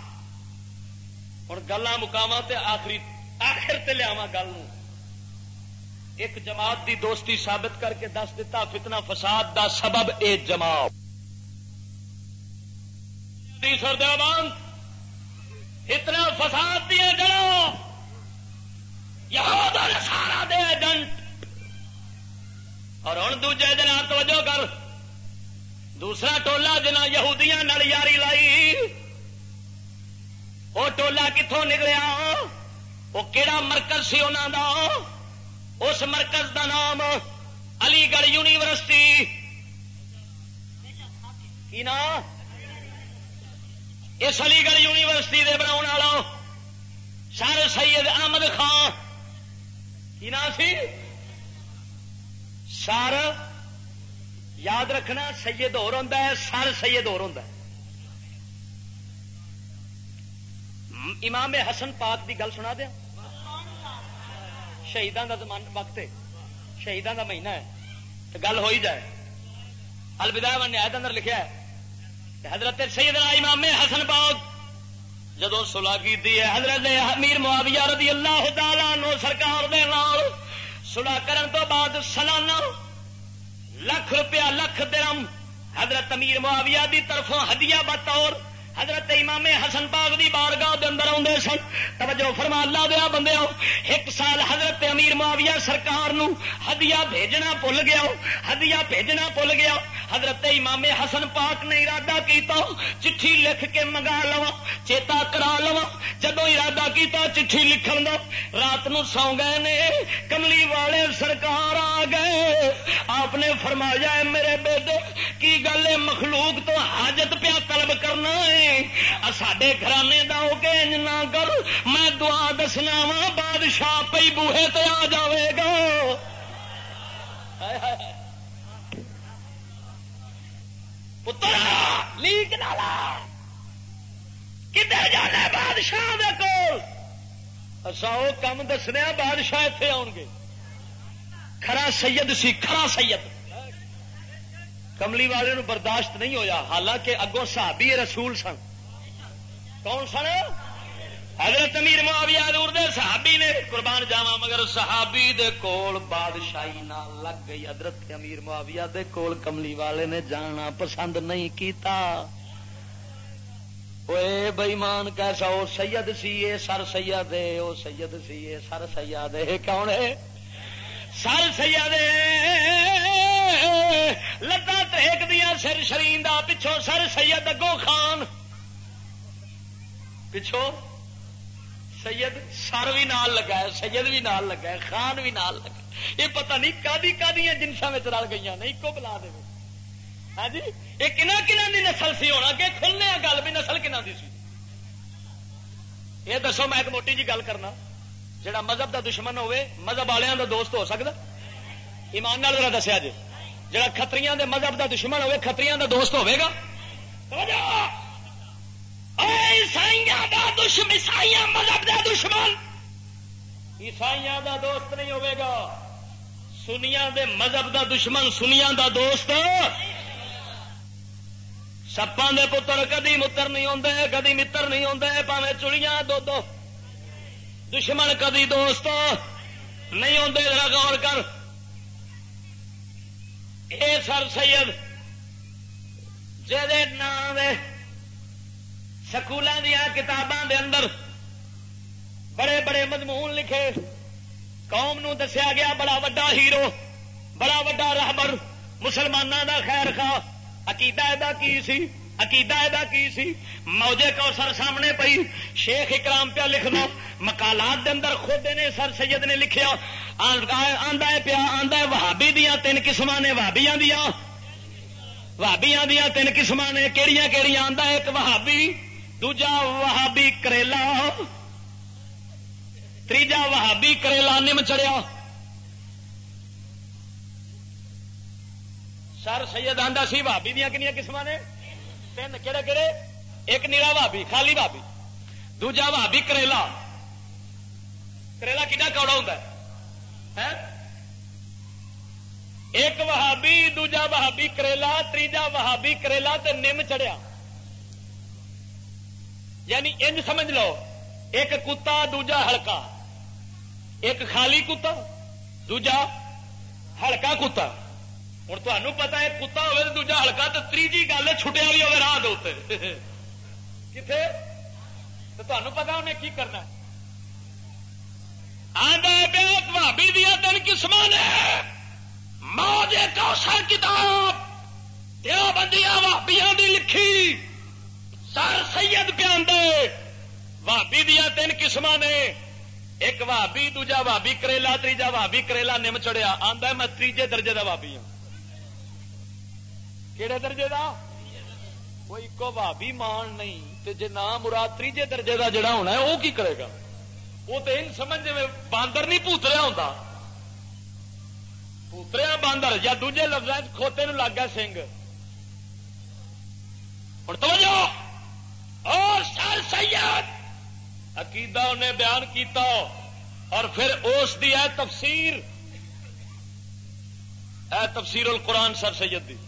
ہوں گلا مقام آخر تے لیا گل ایک جماعت دی دوستی ثابت کر کے دس دیتا فتنہ فساد دا سبب اے جماعت اتنا فساد دیا جڑا یہود اور نصارا دے ایجنٹ. اور ہوں دوجے دن توجہ کر دوسرا ٹولا جنہ یہودیاں نال یاری لائی وہ ٹولا کتوں نکلیا وہ کہڑا مرکز سی انہوں دا اس مرکز دا نام علی گڑھ یونیورسٹی کی نام اس علی گڑھ یونیورسٹی دے بناؤ والا سر سید احمد خان کی نام سی سر یاد رکھنا سید اور ہوتا ہے، سر سید اور ہوتا ہے. امام حسن پاک دی گل سنا دیا. شہیدان دا زمان وقت ہے، شہیدان دا مہینہ ہے تو گل ہو ہی جائے. الوداع والنہایت اندر لکھا ہے حضرت سیدنا امام حسن پاک جدو صلح کی ہے حضرت امیر معاویہ رضی اللہ تعالیٰ عنہ سرکار دے نال صلح کرن تو بعد سالانہ ₹1,00,000 1,00,000 حضرت امیر معاویہ دی طرفوں ہدیہ بطور حضرت امام حسن پاک دی بارگاہ دے اندر آندے سن. توجہ فرما اللہ دیا بندیو، ایک سال حضرت امیر معاویہ سرکار نو ہدیہ بھیجنا بھول گیا، ہدیہ بھیجنا بھول گیا. حضرت امام حسن پاک نے ارادہ کیتا چٹھی لکھ کے منگا لوا، چیتا کرا لوا. جدو ارادہ کیتا چٹھی لکھن دا رات نو سو گئے نے، کملی والے سرکار آ گئے. آپ نے فرمایا ہے میرے بیٹے کی گل ہے، مخلوق تو حاجت پیا طلب کرنا ہے، ساڈے گھرانے دا ہو کے انج نہ کر، میں دعا دسنا وا بادشاہ پئی بوہے تے آ جاوے گا. پتر لیک نالا کدھر جانا بادشاہ دے کول؟ اسا او کم دسنے بادشاہ اتنے آن گے. کھرا سید سی، کھرا سید. کملی والے نو برداشت نہیں ہویا، حالانکہ اگوں صحابی رسول سن. کون سن؟ حضرت امیر معاویہ حضور دے صحابی نے، قربان جاواں، مگر صحابی دے کول بادشاہی نہ لگ گئی. حضرت امیر معاویہ دے کول کملی والے نے جانا پسند نہیں کیتا. اوے بے ایمان کیسا او سید سی، اے سر سید ہے، او سید سی، اے سر سید ہے. کون ہے؟ سر سید لتا تریک دیا سر شریندا، پچھوں سر سید اگوں خان، پچھوں سید سر بھی نال لگا ہے، سید بھی نال لگا ہے، خان بھی نال لگا. یہ پتہ نہیں کادی کادیاں جنساں وچ رل گئیاں نے ایکو بلا دے. ہاں جی، یہ کنہ دی نسل سی ہونا کہ کھلنے گل بھی نسل کنہ دی سی؟ یہ دسو، میں ایک موٹی جی گل کرنا. جڑا مذہب دا دشمن ہوئے مذہب والوں دا دوست ہو سکتا؟ ایمان نال ذرا دسیا جی. جڑا کھتریاں دے مذہب دا دشمن ہوئے کھتریاں دا دوست ہوئے گا؟ عیسائیاں دا دشمن، عیسائیاں مذہب دا دشمن عیسائیاں دا دوست نہیں ہوئے گا. سنیاں دے مذہب دا دشمن سنیاں دا دوست. سپاں دے پتر کدی متر نہیں ہوندے، کدی متر نہیں ہوندے، پاویں چڑیاں دو دو. دشمن کدی دوست نہیں ہوندے. ذرا غور کر. اے سر سید جے نام دے سکولاں دیاں کتاباں دے اندر بڑے بڑے مضمون لکھے، قوم نو دسیا گیا بڑا وڈا ہیرو، بڑا وڈا رہبر مسلماناں دا خیر خواہ. عقیدہ ادا کی سی، عقیدہ ادا کی سی. موجے کوثر سامنے پئی، شیخ اکرام پیا لکھنا مقالات دے اندر خود نے سر سید نے لکھیا. آندا ہے پیا، آندا ہے وہابی دیاں 3 قسماں نے، وہابیاں دیاں 3 قسماں نے. کیڑیاں کیڑیاں؟ آندا ہے ایک وہابی، دوجا وہابی کریلا، تیجا وہابی کریلا نم چڑیا. سر سید آندا سی وہابی دیاں کنیاں قسماں نے؟ 3. کہڑے کہڑے؟ ایک نیرا بھابی، خالی بھابی. دوجا بھابی کریلا. کریلا کڈا کوڑا ہوتا ہے؟ ایک وہابی، دوجا وہابی کریلا، تیجا وہابی کریلا تے نم چڑھیا. یعنی انج سمجھ لو، ایک کتا دوجا ہلکا، ایک خالی کتا دوجا ہلکا کتا. ہوں تمہیں پتا ہے کتا ہوئے تو دوجا ہلکا، تو تیجی گل چھٹیا بھی ہوگا راہ دے کتنے، تو تمہیں پتا انہیں کی کرنا. بھابی دیا 3 قسم نے. موجے کوثر کتاب دیا بندیاں بھابیاں دی لکھی، سر سید پیان دے. بھابی دیا 3 قسم نے، ایک بھابی، دوجا بھابی کریلا، تیجا بھابی کریلا نم چڑیا. آندا میں 3 درجے دا بھابی ہوں. کہڑے درجے دا؟ کوئی کو بھابی مان نہیں تے جے نہ مراد 3 درجے دا جڑا ہونا ہے وہ کی کرے گا؟ وہ تو ان سمجھ میں باندر نہیں پوت رہا ہوں. پوتریا باندر یا دوجے لفظ کھوتے نو لگ گیا سنگ. ہوں توجہ اور سر سید عقیدہ انہیں بیان کیتا اور پھر اس دی ہے تفسیر تفسیر القرآن سر سید دی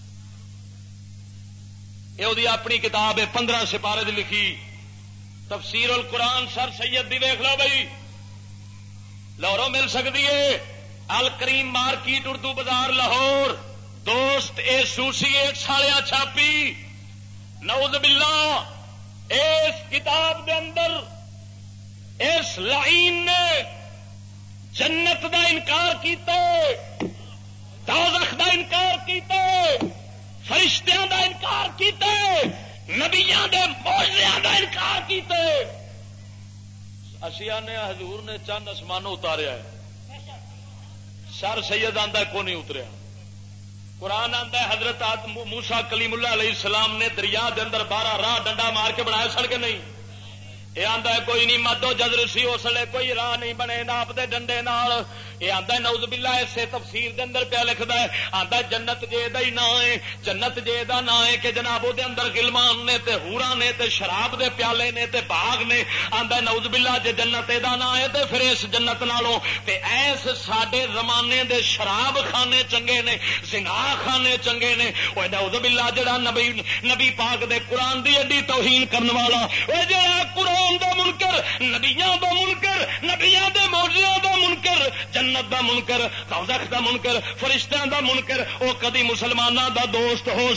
یہ اپنی کتاب ہے 15 سپارے دی لکھی تفسیر القرآن سر سید دی دیکھ لو بھائی لاہوروں مل سکتی ہے الکریم مارکیٹ اردو بازار لاہور دوست ایسوسیٹ سالیا چھاپی نعوذ باللہ اس کتاب دے اندر اس لعین نے جنت دا انکار کیتا دوزخ دا انکار کیتا فرشتیاں دا انکار کیتا نبیاں دے معجزیاں دا انکار کیتا اشیاء نے حضور نے چند آسمانوں اتاریا ہے سر سید آندا کو نہیں اتریا قرآن آندا ہے حضرت موسیٰ کلیم اللہ علیہ السلام نے دریا دے اندر 12 راہ ڈنڈا مار کے بنایا سڑ کے نہیں یہ آندا ہے کوئی نہیں مدو جذر سی اس لیے کوئی راہ نہیں بنے ناپ دے ڈنڈے نال یہ آندا ہے نعوذ باللہ اسے تفسیر دے اندر پیا لکھدا ہے آندا جنت جے دا ہی نہ ہے جنت جے دا نہ ہے کہ جناب دے اندر غلمان نے تے حوراں نے تے شراب دے پیالے نے تے باغ نے آندا نعوذ باللہ جے جنت دا نہ ہے تے پھر اس جنت نالوں تے ایس ساڈے زمانے دے شراب خانے چنگے نے زنا خانے چنگے نے او نعوذ باللہ جڑا نبی پاک دے قرآن دی ایڈی توہین کرن والا او جڑا قرآن دا منکر نبیاں دا منکر نبیاں دے معجزات دا منکر جنت دا منکر دوزخ دا منکر فرشتیاں دا منکر او کدی مسلماناں دا دوست ہو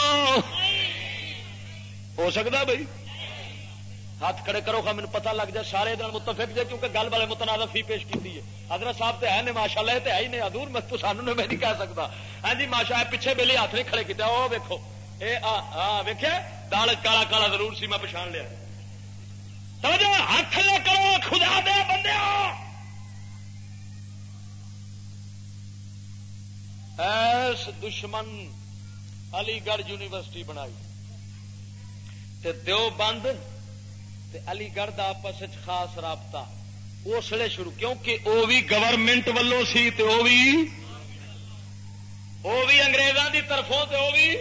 سکدا بھائی ہاتھ کھڑے کرو خا مینوں پتہ لگ جائے سارے دن متفق جائے کیونکہ گل والے متنازع فی پیش کیتی ہے حضرت صاحب تے ہے نے ماشاءاللہ تے ہے ہی نے حضور میں تو سانوں میں نہیں کہہ سکتا ہاں جی ماشاء پیچھے بیلی ہاتھ نہیں کھڑے کیتے او ویکھو اے ویکھیا دال کالا کالا ضرور سی میں پہچان لیا توجہ ہاتھ لے کرو خدا دے بندیاں ایس دشمن علی گڑھ یونیورسٹی بنائی تے دیوبند تے علی گڑھ دا آپس خاص رابطہ اس لیے شروع کیونکہ وہ بھی گورنمنٹ والوں سی تے وہ بھی انگریزاں دی طرفوں تے وہ بھی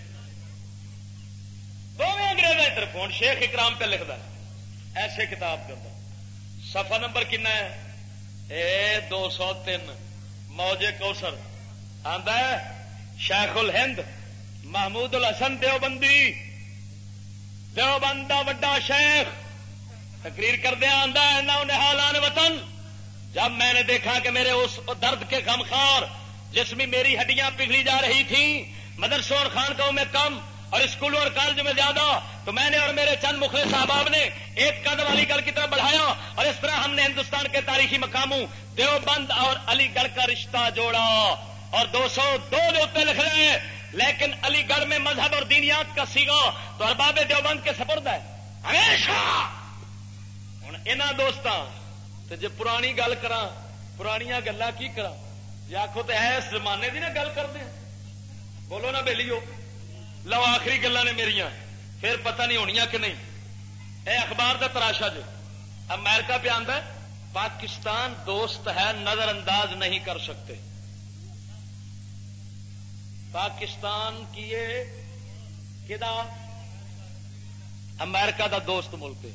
دونوں انگریزاں دی طرفوں. شیخ اکرام پہ لکھدا ہے ایسے کتاب کے اندر صفحہ نمبر کنا ہے 203 موجے کوثر آندا ہے شیخ الہند محمود الحسن دیوبندی دیوبند دا وڈا شیخ تقریر کردے آندا ہے نہ حالان وطن جب میں نے دیکھا کہ میرے اس درد کے غمخوار جس میں میری ہڈیاں پگھلی جا رہی تھیں مدرسوں اور خانقاہوں میں کم اور اسکولوں اور کالجوں میں زیادہ تو میں نے اور میرے چند مخلص احباب نے ایک قدم علی گڑھ کی طرف بڑھایا اور اس طرح ہم نے ہندوستان کے تاریخی مقاموں دیوبند اور علی گڑھ کا رشتہ جوڑا. اور 202 کے اتنے لکھ رہے ہیں لیکن علی گڑھ میں مذہب اور دینیات کا سیگا تو ارباب دیوبند کے سپرد ہے ہمیشہ. ہوں یہاں دوستاں جی پرانی گل کرا پرانیاں گلاں کی کرا جی آخو تو اس زمانے کی نہ گل کرتے ہیں بولو نا بیلیو لو آخری گلاں نے میریاں پھر پتہ نہیں ہونیاں کہ نہیں. اے اخبار کا تراشا جو امریکہ پہ آندا ہے پاکستان دوست ہے نظر انداز نہیں کر سکتے. پاکستان کی کدا امریکہ دا دوست ملک ہے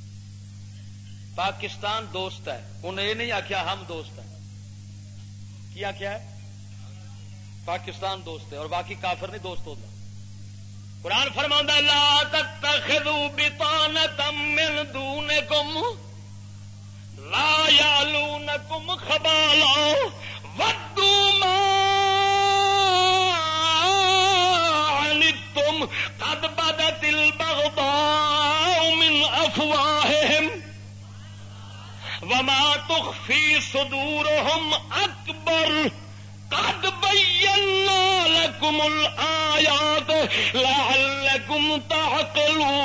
پاکستان دوست ہے انہیں یہ نہیں آخیا ہم دوست ہیں کیا کیا ہے پاکستان دوست ہے اور باقی کافر نہیں دوست ہوتا. قرآن فرماتا لا تتخذوا بطانة من دونكم لا يعلونكم خبالا ودوا ما عنتم قد بدت البغضاء من أفواههم وما تخفي صدورهم أكبر قد بينا لكم الآيات لعلكم تعقلون.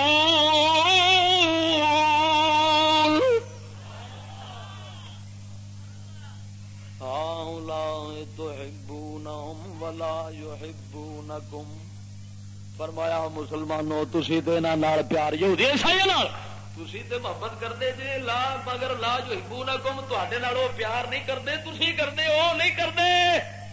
هؤلاء تحبونهم ولا يحبونكم. فرمایا مسلمانوں تسی تے انہاں نال پیار یہودی عیسائیاں نال تسی تے محبت کردے جے لا مگر لا یحبونکم تواڈے نال او پیار نہیں کردے تسی کردے او نہیں کردے.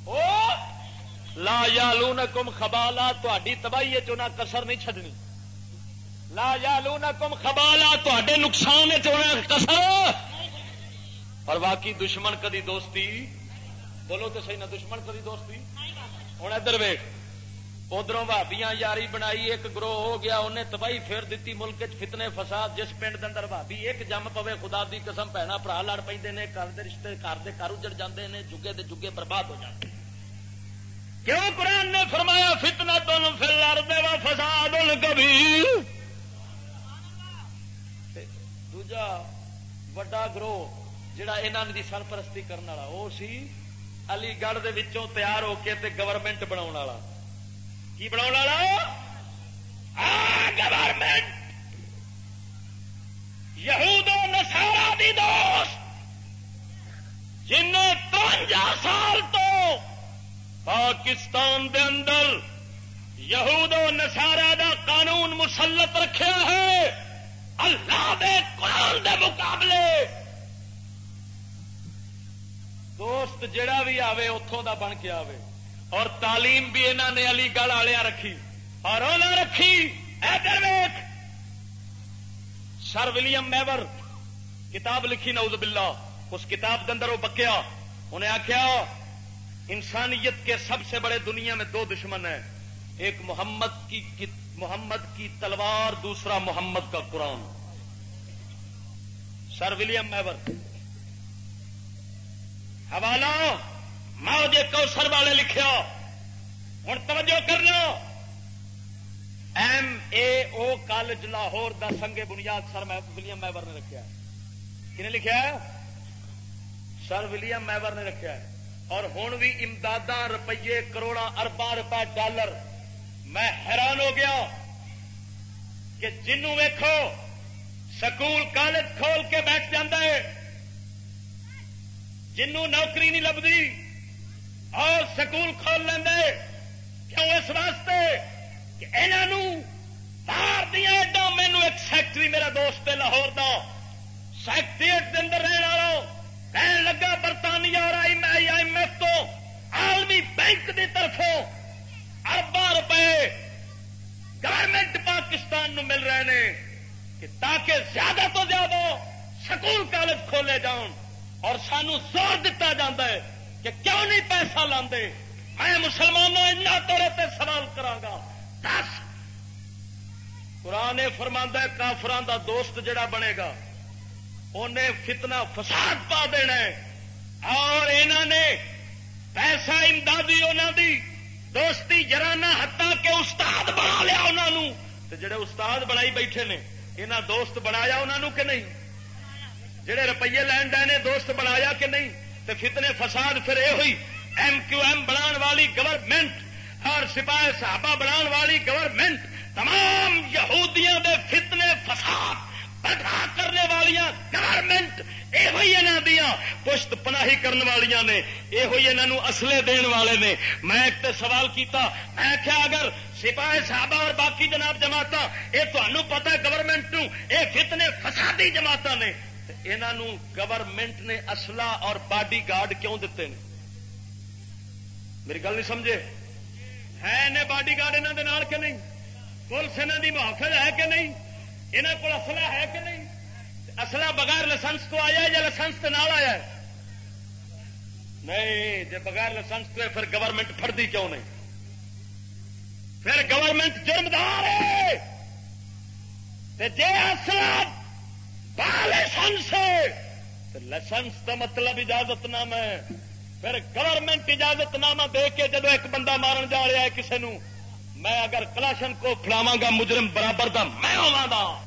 لا یالونکم خبالا، تہاڈی تباہی چ کسر نہیں چھڈنی. لا یالونکم خبالا، تہاڈے نقصان چ کسر. اور باقی دشمن کدی دوستی، بولو تو صحیح نہ، دشمن کدی دوستی. ہوں ادھر ویخ، ادھروں بھابیاں یاری بنائی، ایک گروہ ہو گیا، انہیں تباہی پھیر دیتی ملک فتنے فساد. جس پنڈ دے اندر بھابی ایک جم پوے، خدا دی قسم بھੈਣਾں بھرا لڑ پیندے نے، گھر دے رشتے گھر دے گھر اجڑ جاندے نے، جگے دے جگے برباد ہو جاندے. کیوں؟ قرآن نے فرمایا فتنۃ فی الارض و فساد کبیر. دوجا وڈا گروہ جڑا انہاں دی سرپرستی کرنے والا، وہ سی علی گڑھ دے وچوں تیار ہو کے تے گورنمنٹ بناؤ والا. کی بناؤ والا؟ گورنمنٹ. یہود و نصارا دی دوست، جنہیں 53 سال تو پاکستان دے اندر یہود و نصارا دا قانون مسلط رکھا ہے اللہ دے قرآن دے مقابلے. دوست جڑا بھی آوے اتوں دا بن کے آوے. اور تعلیم بھی انہوں نے علی گڑھ والے رکھی، اور انہوں رکھی ادھر ویکھ، سر ولیم میور کتاب لکھی نعوذ باللہ. اس کتاب کے اندر وہ بکیا، انہیں آخیا انسانیت کے سب سے بڑے دنیا میں 2 دشمن ہیں، ایک محمد کی تلوار، دوسرا محمد کا قرآن. سر ولیم میور. حوالہ موج کوثر والے لکھیا. ہوں توجہ کرنا، MAO کالج لاہور دا سنگ بنیاد سر ولیم میور نے رکھا ہے. کنے لکھا ہے؟ سر ولیم میور نے رکھا ہے. اور ہوں بھی امداداں روپیے کروڑاں ارباں روپے ڈالر. میں حیران ہو گیا کہ جنوں ویکھو سکول کالج کھول کے بیٹھ جاندے ہے، جنوں نوکری نہیں لبدی اور سکول کھول لیندے. کیوں؟ اس واسطے کہ انہوں باہر دیا ایڈا. مینو ایک سیکٹری میرا دوست ہے لاہور دا، سیکٹریٹ کے اندر رہن والا، کہنے لگا برطانیہ اور IMF تو عالمی بینک کی طرفوں ارباں روپے گورنمنٹ پاکستان نو مل رہے ہیں کہ تاکہ زیادہ تو زیادہ سکول کالج کھولے جان. اور سانو زور دتا جاتا ہے کہ کیوں نہیں پیسہ لاندے. میں مسلمانوں انہاں طور تے سوال کراں گا. 10 قرآن فرماندا ہے کافراں دا دوست جڑا بنے گا انہیں فتنہ فساد پا دینا ہے. اور انہوں نے پیسہ امدادی انہوں دی دوستی جرانہ حتیٰ کہ استاد بنا لیا انہوں. تو جڑے استاد بنائی بیٹھے نے انہاں دوست بنایا انہوں کہ نہیں؟ جڑے روپیے لین دے نے دوست بنایا کہ نہیں؟ تو فتنے فساد پھر یہ ہوئی MQM بنان والی گورنمنٹ اور سپاہی صحابہ بنان والی گورنمنٹ، تمام یہودیاں دے فتنے فساد برپا کرنے والیاں گورنمنٹ یہ ہوئی انہاں دیاں پشت پناہی کرنے والیاں نے، یہ ہوئی انہاں اسلحے دین والے نے. میں ایک تے سوال کیتا، میں کیا اگر سپاہی صحابہ اور باقی جناب جماعتاں یہ تمہیں پتہ ہے گورنمنٹ نو یہ فتنے فسادی جماعتاں نے، انہوں گورنمنٹ نے اسلحہ اور باڈی گارڈ کیوں دیتے ہیں؟ میری گل نہیں سمجھے؟ ہے نے باڈی گارڈ انہوں کے کہ نہیں؟ پولیس انہوں کی محافظ ہے کہ نہیں؟ انہوں کو اسلحہ ہے کہ نہیں؟ اسلحہ بغیر لائسنس تو آیا ہے یا لائسنس کے نال آیا ہے؟ نہیں، جب بغیر لائسنس تو ہے پھر گورنمنٹ پھڑتی کیوں نہیں؟ پھر گورنمنٹ جرمدار ہے. جی اسلحہ لائسنس ہے، لائسنس کا مطلب اجازت نامہ ہے. پھر گورنمنٹ اجازت نامہ دے کے جب ایک بندہ مارن جا رہا ہے کسی نو، میں اگر کلاشن کو پھڑاواں گا مجرم برابر دا میں ہوواں گا.